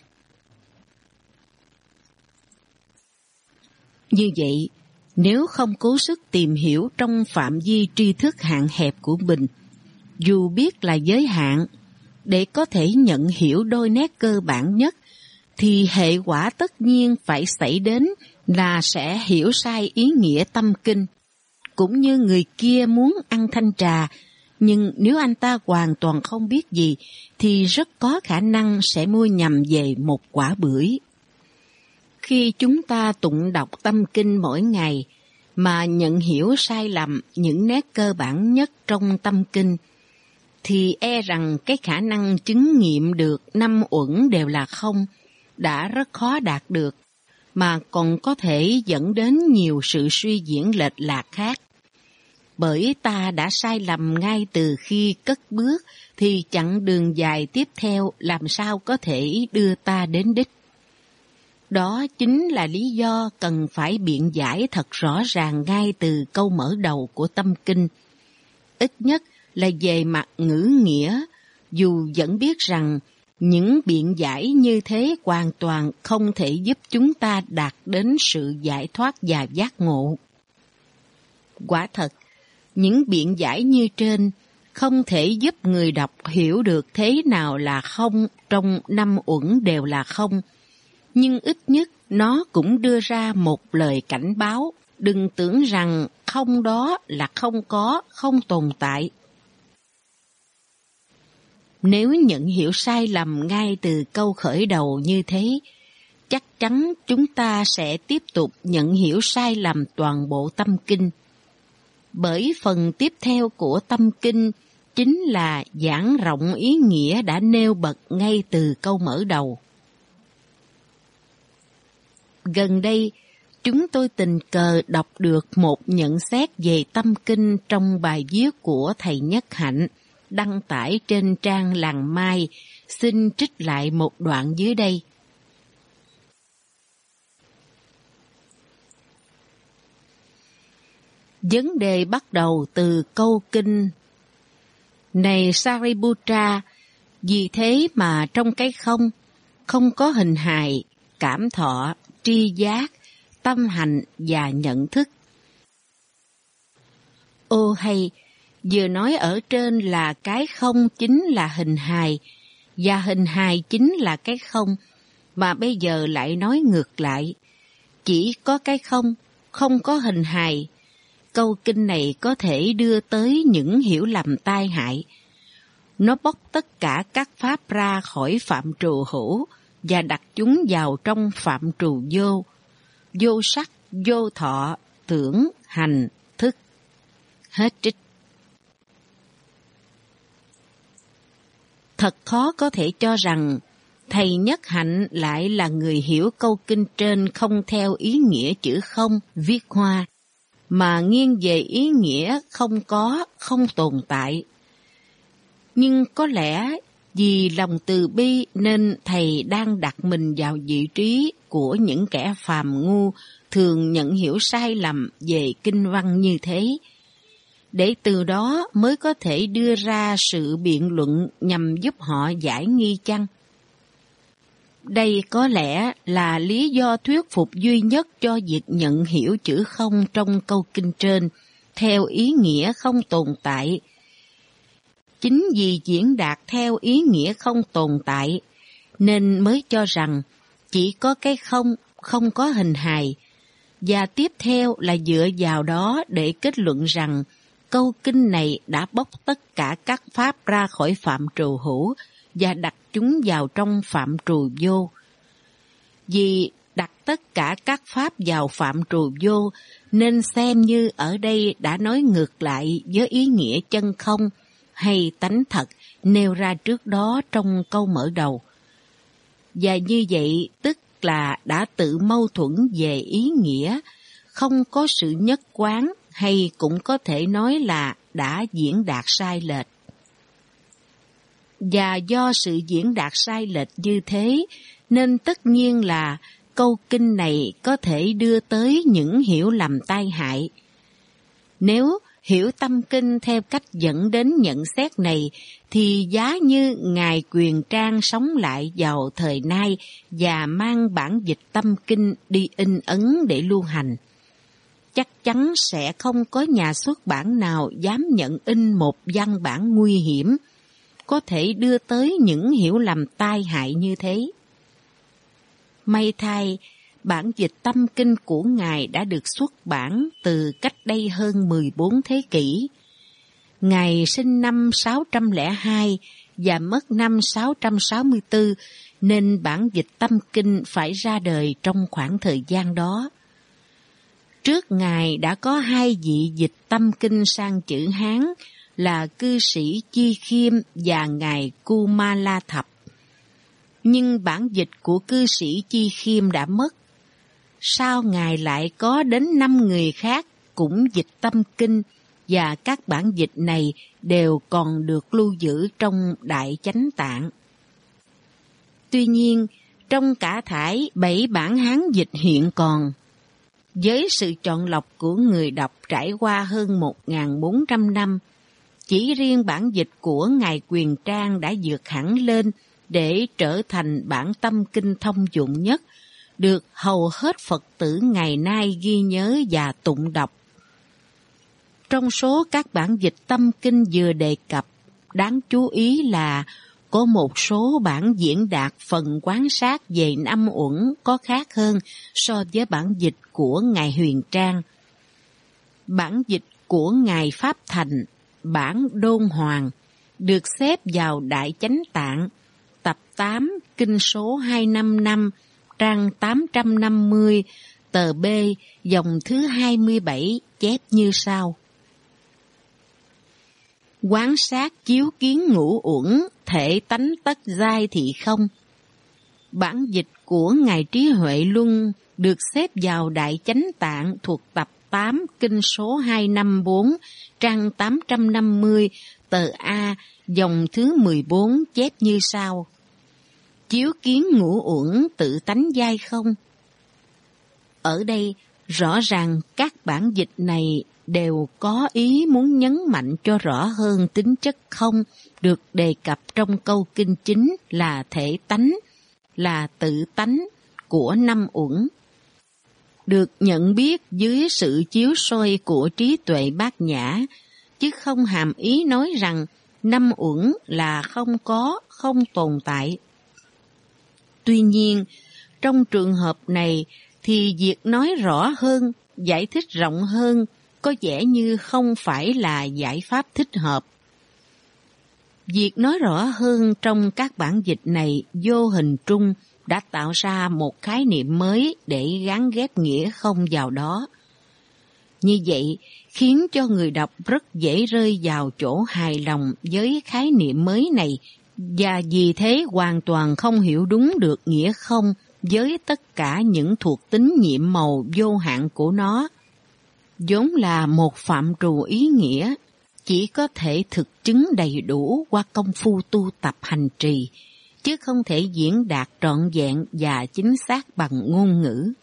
Như vậy, nếu không cố sức tìm hiểu trong phạm vi tri thức hạn hẹp của mình, dù biết là giới hạn, để có thể nhận hiểu đôi nét cơ bản nhất, thì hệ quả tất nhiên phải xảy đến là sẽ hiểu sai ý nghĩa tâm kinh. Cũng như người kia muốn ăn thanh trà, nhưng nếu anh ta hoàn toàn không biết gì, thì rất có khả năng sẽ mua nhầm về một quả bưởi. Khi chúng ta tụng đọc tâm kinh mỗi ngày, mà nhận hiểu sai lầm những nét cơ bản nhất trong tâm kinh, thì e rằng cái khả năng chứng nghiệm được 5 uẩn đều là không đã rất khó đạt được, mà còn có thể dẫn đến nhiều sự suy diễn lệch lạc khác. Bởi ta đã sai lầm ngay từ khi cất bước, thì chặng đường dài tiếp theo làm sao có thể đưa ta đến đích. Đó chính là lý do cần phải biện giải thật rõ ràng ngay từ câu mở đầu của tâm kinh. Ít nhất là về mặt ngữ nghĩa, dù vẫn biết rằng những biện giải như thế hoàn toàn không thể giúp chúng ta đạt đến sự giải thoát và giác ngộ. Quả thật, những biện giải như trên không thể giúp người đọc hiểu được thế nào là không trong 5 uẩn đều là không, nhưng ít nhất nó cũng đưa ra một lời cảnh báo, đừng tưởng rằng không đó là không có, không tồn tại. Nếu nhận hiểu sai lầm ngay từ câu khởi đầu như thế, chắc chắn chúng ta sẽ tiếp tục nhận hiểu sai lầm toàn bộ tâm kinh. Bởi phần tiếp theo của tâm kinh chính là giảng rộng ý nghĩa đã nêu bật ngay từ câu mở đầu. Gần đây, chúng tôi tình cờ đọc được một nhận xét về tâm kinh trong bài viết của thầy Nhất Hạnh, đăng tải trên trang Làng Mai, xin trích lại một đoạn dưới đây. Vấn đề bắt đầu từ câu kinh: Này Sariputra, vì thế mà trong cái không có hình hài, cảm thọ, tri giác, tâm hành và nhận thức. Ô hay, vừa nói ở trên là cái không chính là hình hài, và hình hài chính là cái không, mà bây giờ lại nói ngược lại. Chỉ có cái không có hình hài. Câu kinh này có thể đưa tới những hiểu lầm tai hại. Nó bóc tất cả các pháp ra khỏi phạm trù hữu và đặt chúng vào trong phạm trù vô. Vô sắc, vô thọ, tưởng, hành, thức. Hết trích. Thật khó có thể cho rằng thầy Nhất Hạnh lại là người hiểu câu kinh trên không theo ý nghĩa chữ không viết hoa, mà nghiêng về ý nghĩa không có, không tồn tại. Nhưng có lẽ vì lòng từ bi nên thầy đang đặt mình vào vị trí của những kẻ phàm ngu thường nhận hiểu sai lầm về kinh văn như thế, để từ đó mới có thể đưa ra sự biện luận nhằm giúp họ giải nghi chăng? Đây có lẽ là lý do thuyết phục duy nhất cho việc nhận hiểu chữ không trong câu kinh trên, theo ý nghĩa không tồn tại. Chính vì diễn đạt theo ý nghĩa không tồn tại, nên mới cho rằng chỉ có cái không có hình hài, và tiếp theo là dựa vào đó để kết luận rằng câu kinh này đã bóc tất cả các pháp ra khỏi phạm trù hữu và đặt chúng vào trong phạm trù vô. Vì đặt tất cả các pháp vào phạm trù vô, nên xem như ở đây đã nói ngược lại với ý nghĩa chân không hay tánh thật nêu ra trước đó trong câu mở đầu. Và như vậy tức là đã tự mâu thuẫn về ý nghĩa, không có sự nhất quán, hay cũng có thể nói là đã diễn đạt sai lệch. Và do sự diễn đạt sai lệch như thế, nên tất nhiên là câu kinh này có thể đưa tới những hiểu lầm tai hại. Nếu hiểu tâm kinh theo cách dẫn đến nhận xét này, thì giá như Ngài Quyền Trang sống lại vào thời nay và mang bản dịch tâm kinh đi in ấn để lưu hành. chắc chắn sẽ không có nhà xuất bản nào dám nhận in một văn bản nguy hiểm, có thể đưa tới những hiểu lầm tai hại như thế. May thay, bản dịch tâm kinh của Ngài đã được xuất bản từ cách đây hơn 14 thế kỷ. Ngài sinh năm 602 và mất năm 664, nên bản dịch tâm kinh phải ra đời trong khoảng thời gian đó. Trước Ngài đã có hai vị dịch tâm kinh sang chữ Hán là cư sĩ Chi Khiêm và Ngài Kumala Thập. Nhưng bản dịch của cư sĩ Chi Khiêm đã mất. Sau Ngài lại có đến 5 người khác cũng dịch tâm kinh, và các bản dịch này đều còn được lưu giữ trong Đại Chánh Tạng. Tuy nhiên, trong cả thảy 7 bản Hán dịch hiện còn, với sự chọn lọc của người đọc trải qua hơn 1.400 năm, chỉ riêng bản dịch của Ngài Quyền Trang đã vượt hẳn lên để trở thành bản tâm kinh thông dụng nhất, được hầu hết Phật tử ngày nay ghi nhớ và tụng đọc. Trong số các bản dịch tâm kinh vừa đề cập, đáng chú ý là có một số bản diễn đạt phần quán sát về năm uẩn có khác hơn so với bản dịch của Ngài Huyền Trang. Bản dịch của Ngài Pháp Thành, bản Đôn Hoàng, được xếp vào Đại Chánh Tạng, tập 8, kinh số 255, trang 850, tờ B, dòng thứ 27, chép như sau. Quán sát chiếu kiến ngũ uẩn, thể tánh tất giai thị không. Bản dịch của Ngài Trí Huệ Luân được xếp vào Đại Chánh Tạng thuộc tập 8, kinh số 254, trang 850, tờ A, dòng thứ 14, chép như sau. Chiếu kiến ngũ uẩn tự tánh giai không. Ở đây, rõ ràng các bản dịch này đều có ý muốn nhấn mạnh cho rõ hơn tính chất không được đề cập trong câu kinh chính là thể tánh, là tự tánh của năm uẩn, được nhận biết dưới sự chiếu soi của trí tuệ bát nhã, chứ không hàm ý nói rằng năm uẩn là không có, không tồn tại. Tuy nhiên, trong trường hợp này thì việc nói rõ hơn, giải thích rộng hơn có vẻ như không phải là giải pháp thích hợp. Việc nói rõ hơn trong các bản dịch này vô hình trung đã tạo ra một khái niệm mới để gắn ghép nghĩa không vào đó. Như vậy khiến cho người đọc rất dễ rơi vào chỗ hài lòng với khái niệm mới này, và vì thế hoàn toàn không hiểu đúng được nghĩa không với tất cả những thuộc tính nhiệm màu vô hạn của nó, vốn là một phạm trù ý nghĩa, chỉ có thể thực chứng đầy đủ qua công phu tu tập hành trì, chứ không thể diễn đạt trọn vẹn và chính xác bằng ngôn ngữ.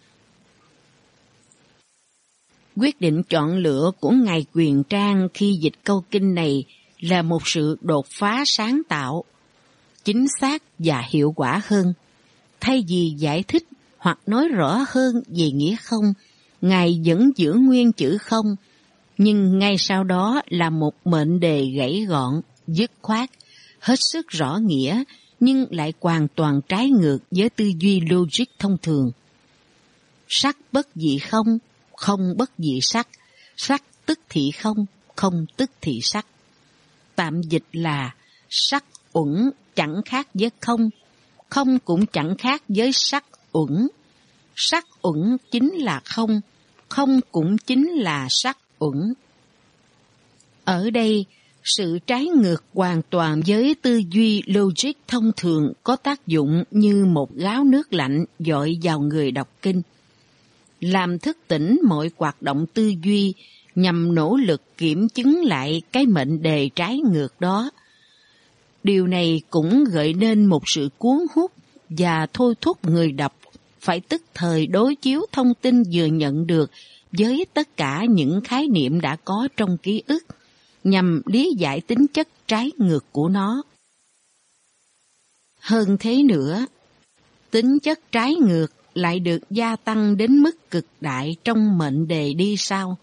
Quyết định chọn lựa của Ngài Quyền Trang khi dịch câu kinh này là một sự đột phá sáng tạo, chính xác và hiệu quả hơn. Thay vì giải thích hoặc nói rõ hơn về nghĩa không, Ngài vẫn giữ nguyên chữ không, nhưng ngay sau đó là một mệnh đề gãy gọn, dứt khoát, hết sức rõ nghĩa, nhưng lại hoàn toàn trái ngược với tư duy logic thông thường. Sắc bất dị không, không bất dị sắc, sắc tức thị không, không tức thị sắc. Tạm dịch là sắc uẩn chẳng khác với không, không cũng chẳng khác với sắc uẩn. Sắc uẩn chính là không, không cũng chính là sắc uẩn. Ở đây, sự trái ngược hoàn toàn với tư duy logic thông thường có tác dụng như một gáo nước lạnh dội vào người đọc kinh, làm thức tỉnh mọi hoạt động tư duy nhằm nỗ lực kiểm chứng lại cái mệnh đề trái ngược đó. Điều này cũng gợi nên một sự cuốn hút và thôi thúc người đọc phải tức thời đối chiếu thông tin vừa nhận được với tất cả những khái niệm đã có trong ký ức, nhằm lý giải tính chất trái ngược của nó. Hơn thế nữa, tính chất trái ngược lại được gia tăng đến mức cực đại trong mệnh đề đi sau.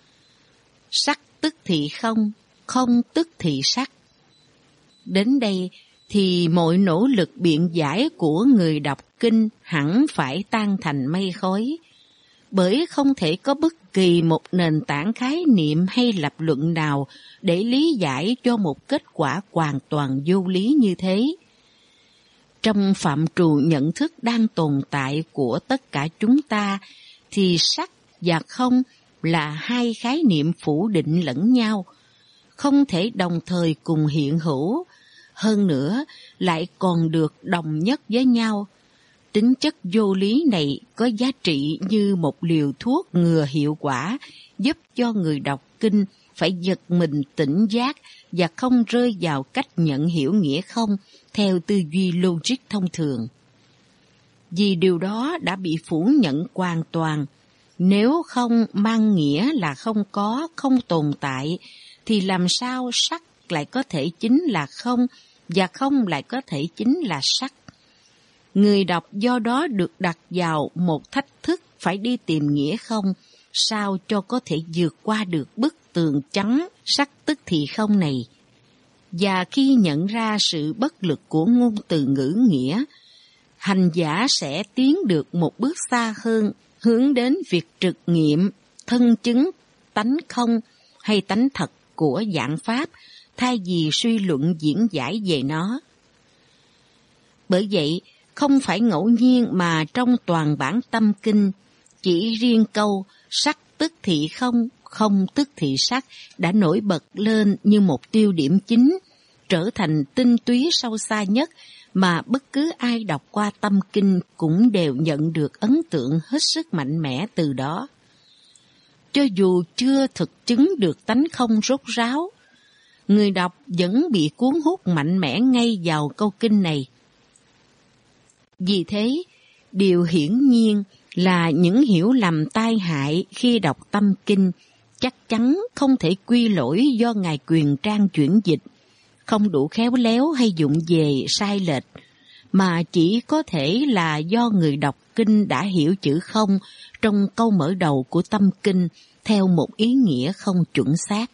Sắc tức thị không, không tức thị sắc. Đến đây thì mọi nỗ lực biện giải của người đọc kinh hẳn phải tan thành mây khói, bởi không thể có bất kỳ một nền tảng khái niệm hay lập luận nào để lý giải cho một kết quả hoàn toàn vô lý như thế. Trong phạm trù nhận thức đang tồn tại của tất cả chúng ta, thì sắc và không là hai khái niệm phủ định lẫn nhau, không thể đồng thời cùng hiện hữu, hơn nữa lại còn được đồng nhất với nhau. Tính chất vô lý này có giá trị như một liều thuốc ngừa hiệu quả, giúp cho người đọc kinh phải giật mình tỉnh giác và không rơi vào cách nhận hiểu nghĩa không theo tư duy logic thông thường. Vì điều đó đã bị phủ nhận hoàn toàn. Nếu không mang nghĩa là không có, không tồn tại, thì làm sao sắc lại có thể chính là không, và không lại có thể chính là sắc? Người đọc do đó được đặt vào một thách thức phải đi tìm nghĩa không, sao cho có thể vượt qua được bức tường trắng sắc tức thì không này. Và khi nhận ra sự bất lực của ngôn từ ngữ nghĩa, hành giả sẽ tiến được một bước xa hơn, hướng đến việc trực nghiệm, thân chứng, tánh không hay tánh thật của dạng pháp, thay vì suy luận diễn giải về nó. Bởi vậy, không phải ngẫu nhiên mà trong toàn bản tâm kinh, chỉ riêng câu sắc tức thị không, không tức thị sắc đã nổi bật lên như một tiêu điểm chính, trở thành tinh túy sâu xa nhất mà bất cứ ai đọc qua tâm kinh cũng đều nhận được ấn tượng hết sức mạnh mẽ từ đó. Cho dù chưa thực chứng được tánh không rốt ráo, người đọc vẫn bị cuốn hút mạnh mẽ ngay vào câu kinh này. Vì thế, điều hiển nhiên là những hiểu lầm tai hại khi đọc tâm kinh chắc chắn không thể quy lỗi do Ngài Quyền Trang chuyển dịch, không đủ khéo léo hay dụng về sai lệch, mà chỉ có thể là do người đọc kinh đã hiểu chữ không trong câu mở đầu của tâm kinh theo một ý nghĩa không chuẩn xác.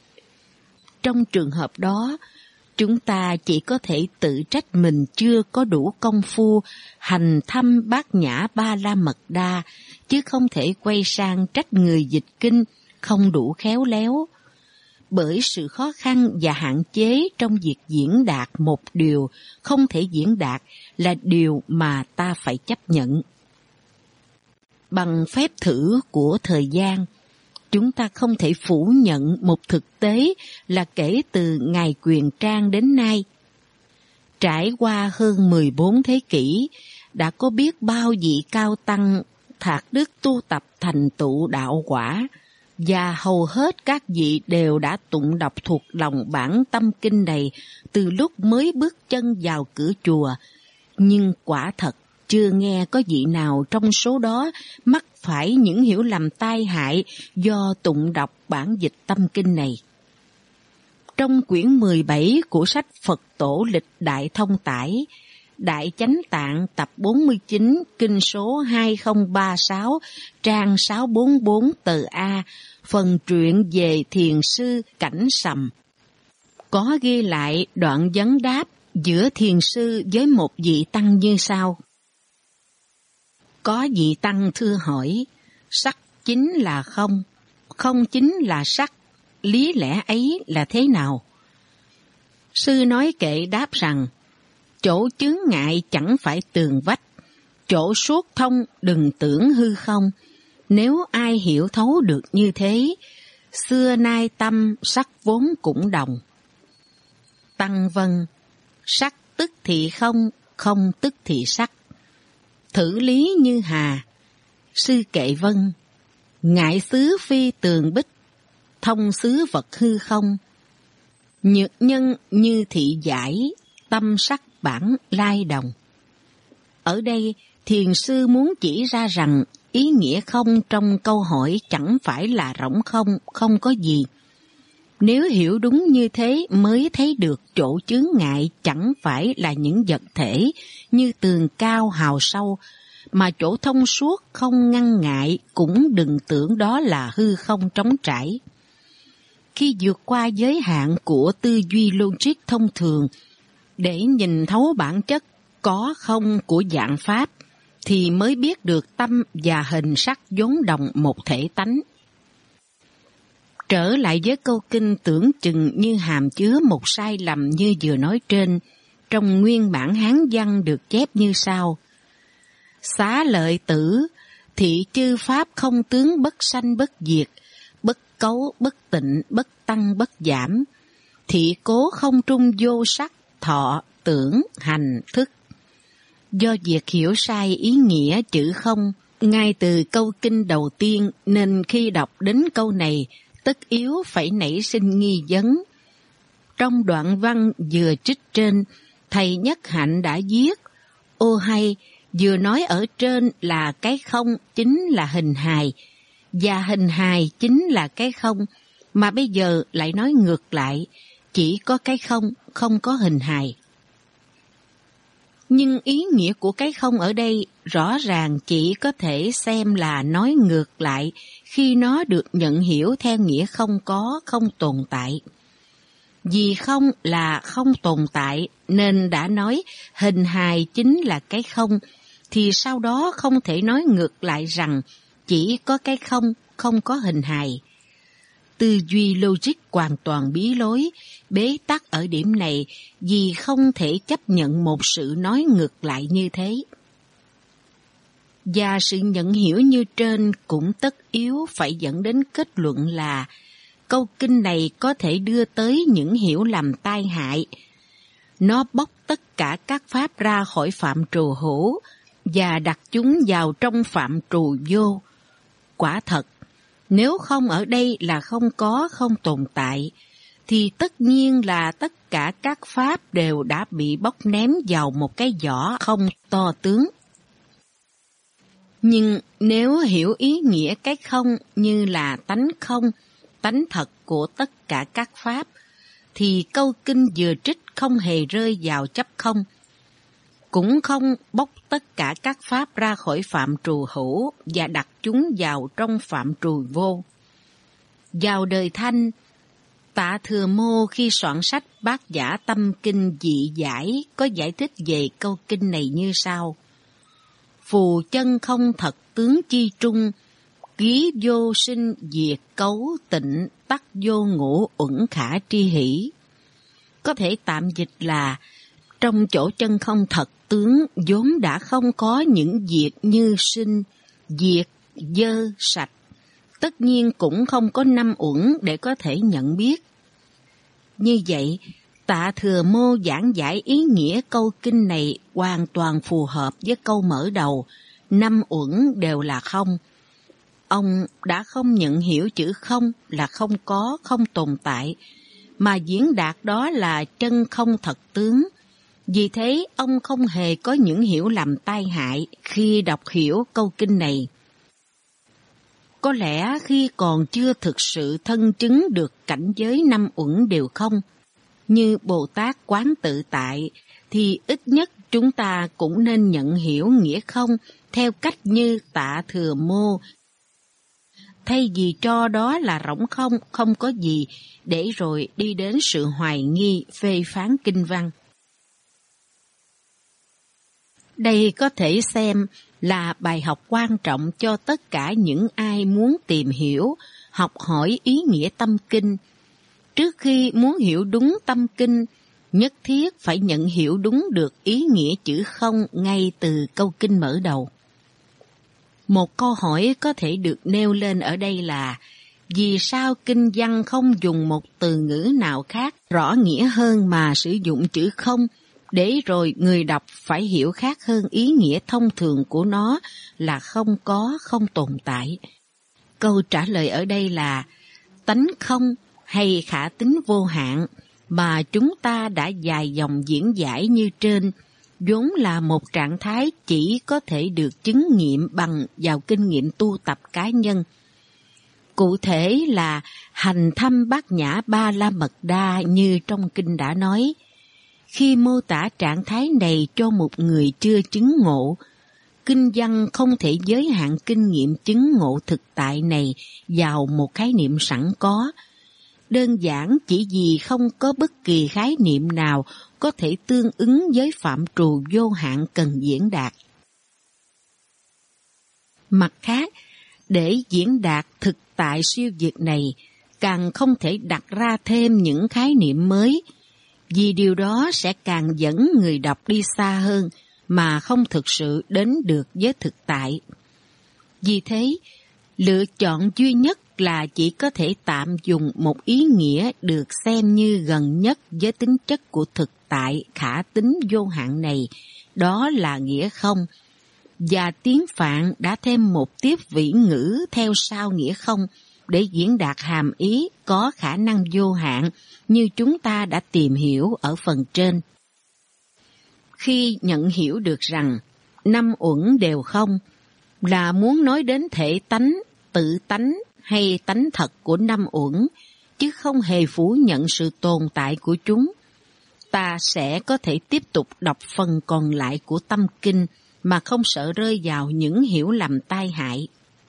Trong trường hợp đó, chúng ta chỉ có thể tự trách mình chưa có đủ công phu hành thâm bát nhã ba la mật đa, chứ không thể quay sang trách người dịch kinh không đủ khéo léo. Bởi sự khó khăn và hạn chế trong việc diễn đạt một điều không thể diễn đạt là điều mà ta phải chấp nhận. Bằng phép thử của thời gian, chúng ta không thể phủ nhận một thực tế là kể từ Ngài Quyền Trang đến nay, trải qua hơn 14 thế kỷ, đã có biết bao vị cao tăng thạc đức tu tập thành tựu đạo quả, và hầu hết các vị đều đã tụng đọc thuộc lòng bản tâm kinh này từ lúc mới bước chân vào cửa chùa, nhưng quả thật chưa nghe có vị nào trong số đó mắc phải những hiểu lầm tai hại do tụng đọc bản dịch tâm kinh này. Trong quyển 17 của sách Phật Tổ Lịch Đại Thông Tải, Đại Chánh Tạng tập 49, kinh số 2036, trang 644 tờ A, phần truyện về thiền sư Cảnh Sầm, có ghi lại đoạn vấn đáp giữa thiền sư với một vị tăng như sau. Có vị tăng thưa hỏi, sắc chính là không, không chính là sắc, lý lẽ ấy là thế nào? Sư nói kệ đáp rằng, chỗ chướng ngại chẳng phải tường vách, chỗ suốt thông đừng tưởng hư không. Nếu ai hiểu thấu được như thế, xưa nay tâm sắc vốn cũng đồng. Tăng vân, sắc tức thì không, không tức thì sắc. Thử lý như hà. Sư kệ vân, ngại xứ phi tường bích, thông xứ vật hư không. Nhược nhân như thị giải, tâm sắc bản lai đồng. Ở đây, thiền sư muốn chỉ ra rằng ý nghĩa không trong câu hỏi chẳng phải là rỗng không, không có gì. Nếu hiểu đúng như thế mới thấy được chỗ chướng ngại chẳng phải là những vật thể như tường cao hào sâu, mà chỗ thông suốt không ngăn ngại cũng đừng tưởng đó là hư không trống trải. Khi vượt qua giới hạn của tư duy logic thông thường để nhìn thấu bản chất có không của dạng pháp, thì mới biết được tâm và hình sắc vốn đồng một thể tánh. Trở lại với câu kinh tưởng chừng như hàm chứa một sai lầm như vừa nói trên, trong nguyên bản Hán văn được chép như sau: Xá lợi tử, thị chư pháp không tướng bất sanh bất diệt, bất cấu bất tịnh, bất tăng bất giảm, thị cố không trung vô sắc, thọ, tưởng, hành, thức. Do việc hiểu sai ý nghĩa chữ không ngay từ câu kinh đầu tiên, nên khi đọc đến câu này, tất yếu phải nảy sinh nghi vấn. Trong đoạn văn vừa trích trên, thầy Nhất Hạnh đã viết: ô hay, vừa nói ở trên là cái không chính là hình hài, và hình hài chính là cái không, mà bây giờ lại nói ngược lại, chỉ có cái không, không có hình hài. Nhưng ý nghĩa của cái không ở đây rõ ràng chỉ có thể xem là nói ngược lại khi nó được nhận hiểu theo nghĩa không có, không tồn tại. Vì không là không tồn tại nên đã nói hình hài chính là cái không, thì sau đó không thể nói ngược lại rằng chỉ có cái không, không có hình hài. Tư duy logic hoàn toàn bí lối, bế tắc ở điểm này vì không thể chấp nhận một sự nói ngược lại như thế. Và sự nhận hiểu như trên cũng tất yếu phải dẫn đến kết luận là câu kinh này có thể đưa tới những hiểu lầm tai hại. Nó bóc tất cả các pháp ra khỏi phạm trù hữu và đặt chúng vào trong phạm trù vô. Quả thật, nếu không ở đây là không có, không tồn tại, thì tất nhiên là tất cả các pháp đều đã bị bóc ném vào một cái vỏ không to tướng. Nhưng nếu hiểu ý nghĩa cái không như là tánh không, tánh thật của tất cả các pháp, thì câu kinh vừa trích không hề rơi vào chấp không, cũng không bóc tất cả các pháp ra khỏi phạm trù hữu và đặt chúng vào trong phạm trù vô. Vào đời Thanh, Tạ Thừa Mô khi soạn sách Bát Nhã Tâm Kinh dị giải có giải thích về câu kinh này như sau: Phù chân không thật tướng chi trung, ký vô sinh diệt cấu tịnh, tắc vô ngũ uẩn khả tri hỷ. Có thể tạm dịch là trong chỗ chân không thật tướng vốn đã không có những việc như sinh, diệt, dơ, sạch. Tất nhiên cũng không có năm uẩn để có thể nhận biết. Như vậy, Tạ Thừa Mô giảng giải ý nghĩa câu kinh này hoàn toàn phù hợp với câu mở đầu, năm uẩn đều là không. Ông đã không nhận hiểu chữ không là không có, không tồn tại, mà diễn đạt đó là chân không thật tướng. Vì thế, ông không hề có những hiểu lầm tai hại khi đọc hiểu câu kinh này. Có lẽ khi còn chưa thực sự thân chứng được cảnh giới năm uẩn đều không, như Bồ Tát Quán Tự Tại, thì ít nhất chúng ta cũng nên nhận hiểu nghĩa không theo cách như Tạ Thừa Mô, thay vì cho đó là rỗng không, không có gì, để rồi đi đến sự hoài nghi, phê phán kinh văn. Đây có thể xem là bài học quan trọng cho tất cả những ai muốn tìm hiểu, học hỏi ý nghĩa tâm kinh. Trước khi muốn hiểu đúng tâm kinh, nhất thiết phải nhận hiểu đúng được ý nghĩa chữ không ngay từ câu kinh mở đầu. Một câu hỏi có thể được nêu lên ở đây là: vì sao kinh văn không dùng một từ ngữ nào khác rõ nghĩa hơn mà sử dụng chữ không, để rồi người đọc phải hiểu khác hơn ý nghĩa thông thường của nó là không có, không tồn tại? Câu trả lời ở đây là tánh không hay khả tính vô hạn mà chúng ta đã dài dòng diễn giải như trên, vốn là một trạng thái chỉ có thể được chứng nghiệm bằng vào kinh nghiệm tu tập cá nhân. Cụ thể là hành thăm Bát Nhã Ba La Mật Đa như trong kinh đã nói. Khi mô tả trạng thái này cho một người chưa chứng ngộ, kinh văn không thể giới hạn kinh nghiệm chứng ngộ thực tại này vào một khái niệm sẵn có, đơn giản chỉ vì không có bất kỳ khái niệm nào có thể tương ứng với phạm trù vô hạn cần diễn đạt. Mặt khác, để diễn đạt thực tại siêu việt này, càng không thể đặt ra thêm những khái niệm mới, vì điều đó sẽ càng dẫn người đọc đi xa hơn mà không thực sự đến được với thực tại. Vì thế, lựa chọn duy nhất là chỉ có thể tạm dùng một ý nghĩa được xem như gần nhất với tính chất của thực tại khả tính vô hạn này, đó là nghĩa không, và tiếng Phạn đã thêm một tiếp vĩ ngữ theo sau nghĩa không để diễn đạt hàm ý có khả năng vô hạn như chúng ta đã tìm hiểu ở phần trên. Khi nhận hiểu được rằng năm uẩn đều không là muốn nói đến thể tánh, tự tánh hay tánh thật của năm uẩn, chứ không hề phủ nhận sự tồn tại của chúng, ta sẽ có thể tiếp tục đọc phần còn lại của tâm kinh mà không sợ rơi vào những hiểu lầm tai hại.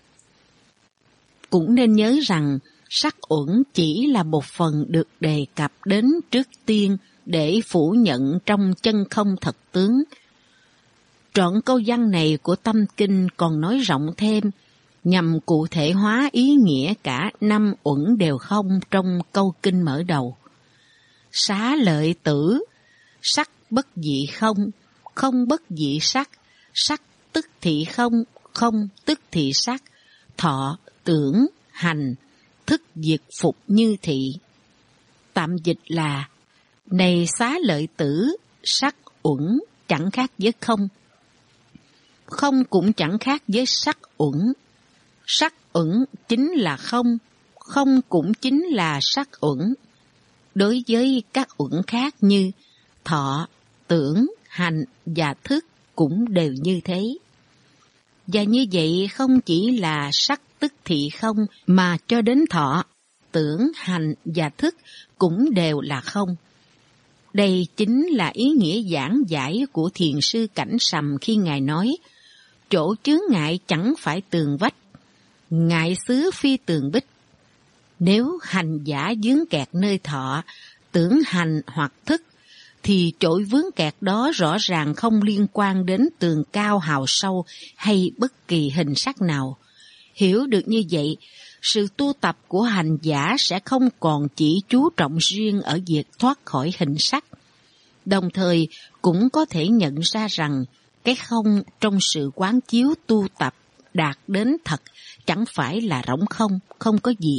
Cũng nên nhớ rằng sắc uẩn chỉ là một phần được đề cập đến trước tiên để phủ nhận trong chân không thật tướng. Trọn câu văn này của tâm kinh còn nói rộng thêm, nhằm cụ thể hóa ý nghĩa cả năm uẩn đều không trong câu kinh mở đầu. Xá lợi tử, sắc bất dị không, không bất dị sắc, sắc tức thị không, không tức thị sắc, thọ, tưởng, hành, thức diệt phục như thị. Tạm dịch là, này xá lợi tử, sắc uẩn chẳng khác với không. Không cũng chẳng khác với sắc uẩn. Sắc uẩn chính là không, không cũng chính là sắc uẩn. Đối với các uẩn khác như thọ, tưởng, hành và thức cũng đều như thế. Và như vậy không chỉ là sắc tức thị không mà cho đến thọ, tưởng, hành và thức cũng đều là không. Đây chính là ý nghĩa giảng giải của thiền sư Cảnh Sầm khi Ngài nói, chỗ chướng ngại chẳng phải tường vách, ngại xứ phi tường bích. Nếu hành giả vướng kẹt nơi thọ, tưởng hành hoặc thức, thì chỗ vướng kẹt đó rõ ràng không liên quan đến tường cao hào sâu hay bất kỳ hình sắc nào. Hiểu được như vậy, sự tu tập của hành giả sẽ không còn chỉ chú trọng riêng ở việc thoát khỏi hình sắc. Đồng thời cũng có thể nhận ra rằng cái không trong sự quán chiếu tu tập đạt đến thật chẳng phải là rỗng không, không có gì.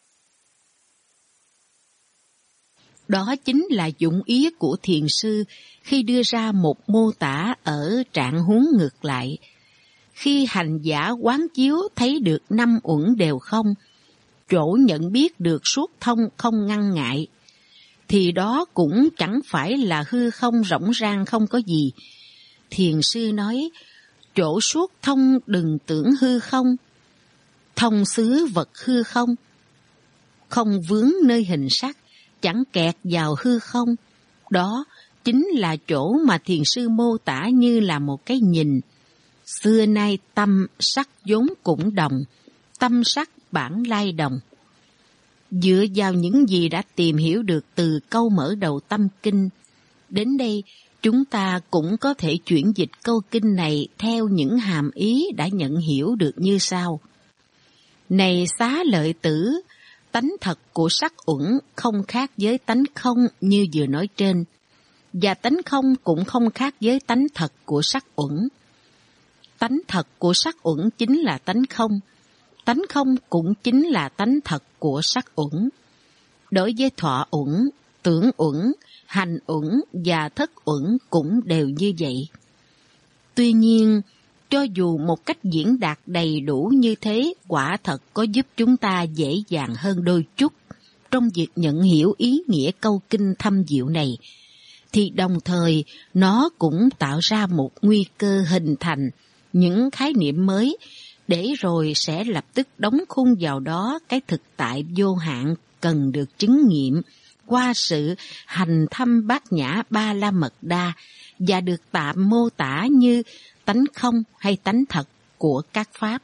Đó chính là dụng ý của thiền sư khi đưa ra một mô tả ở trạng huống ngược lại. Khi hành giả quán chiếu thấy được năm uẩn đều không, chỗ nhận biết được suốt thông không ngăn ngại, thì đó cũng chẳng phải là hư không rỗng rang không có gì. Thiền sư nói, chỗ suốt thông đừng tưởng hư không, thông xứ vật hư không, không vướng nơi hình sắc, chẳng kẹt vào hư không. Đó chính là chỗ mà thiền sư mô tả như là một cái nhìn. Xưa nay tâm sắc vốn cũng đồng, tâm sắc bản lai đồng. Dựa vào những gì đã tìm hiểu được từ câu mở đầu tâm kinh, đến đây chúng ta cũng có thể chuyển dịch câu kinh này theo những hàm ý đã nhận hiểu được như sau. Này xá lợi tử, tánh thật của sắc uẩn không khác với tánh không như vừa nói trên, và tánh không cũng không khác với tánh thật của sắc uẩn. Tánh thật của sắc uẩn chính là tánh không cũng chính là tánh thật của sắc uẩn. Đối với thọ uẩn, tưởng uẩn, hành uẩn và thất uẩn cũng đều như vậy. Tuy nhiên, cho dù một cách diễn đạt đầy đủ như thế quả thật có giúp chúng ta dễ dàng hơn đôi chút trong việc nhận hiểu ý nghĩa câu kinh thâm diệu này, thì đồng thời nó cũng tạo ra một nguy cơ hình thành những khái niệm mới, để rồi sẽ lập tức đóng khung vào đó cái thực tại vô hạn cần được chứng nghiệm qua sự hành thâm bát nhã ba la mật đa, và được tạm mô tả như tánh không hay tánh thật của các pháp.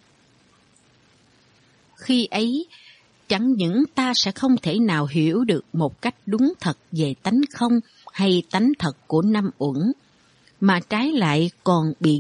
Khi ấy, chẳng những ta sẽ không thể nào hiểu được một cách đúng thật về tánh không hay tánh thật của năm uẩn, mà trái lại còn bị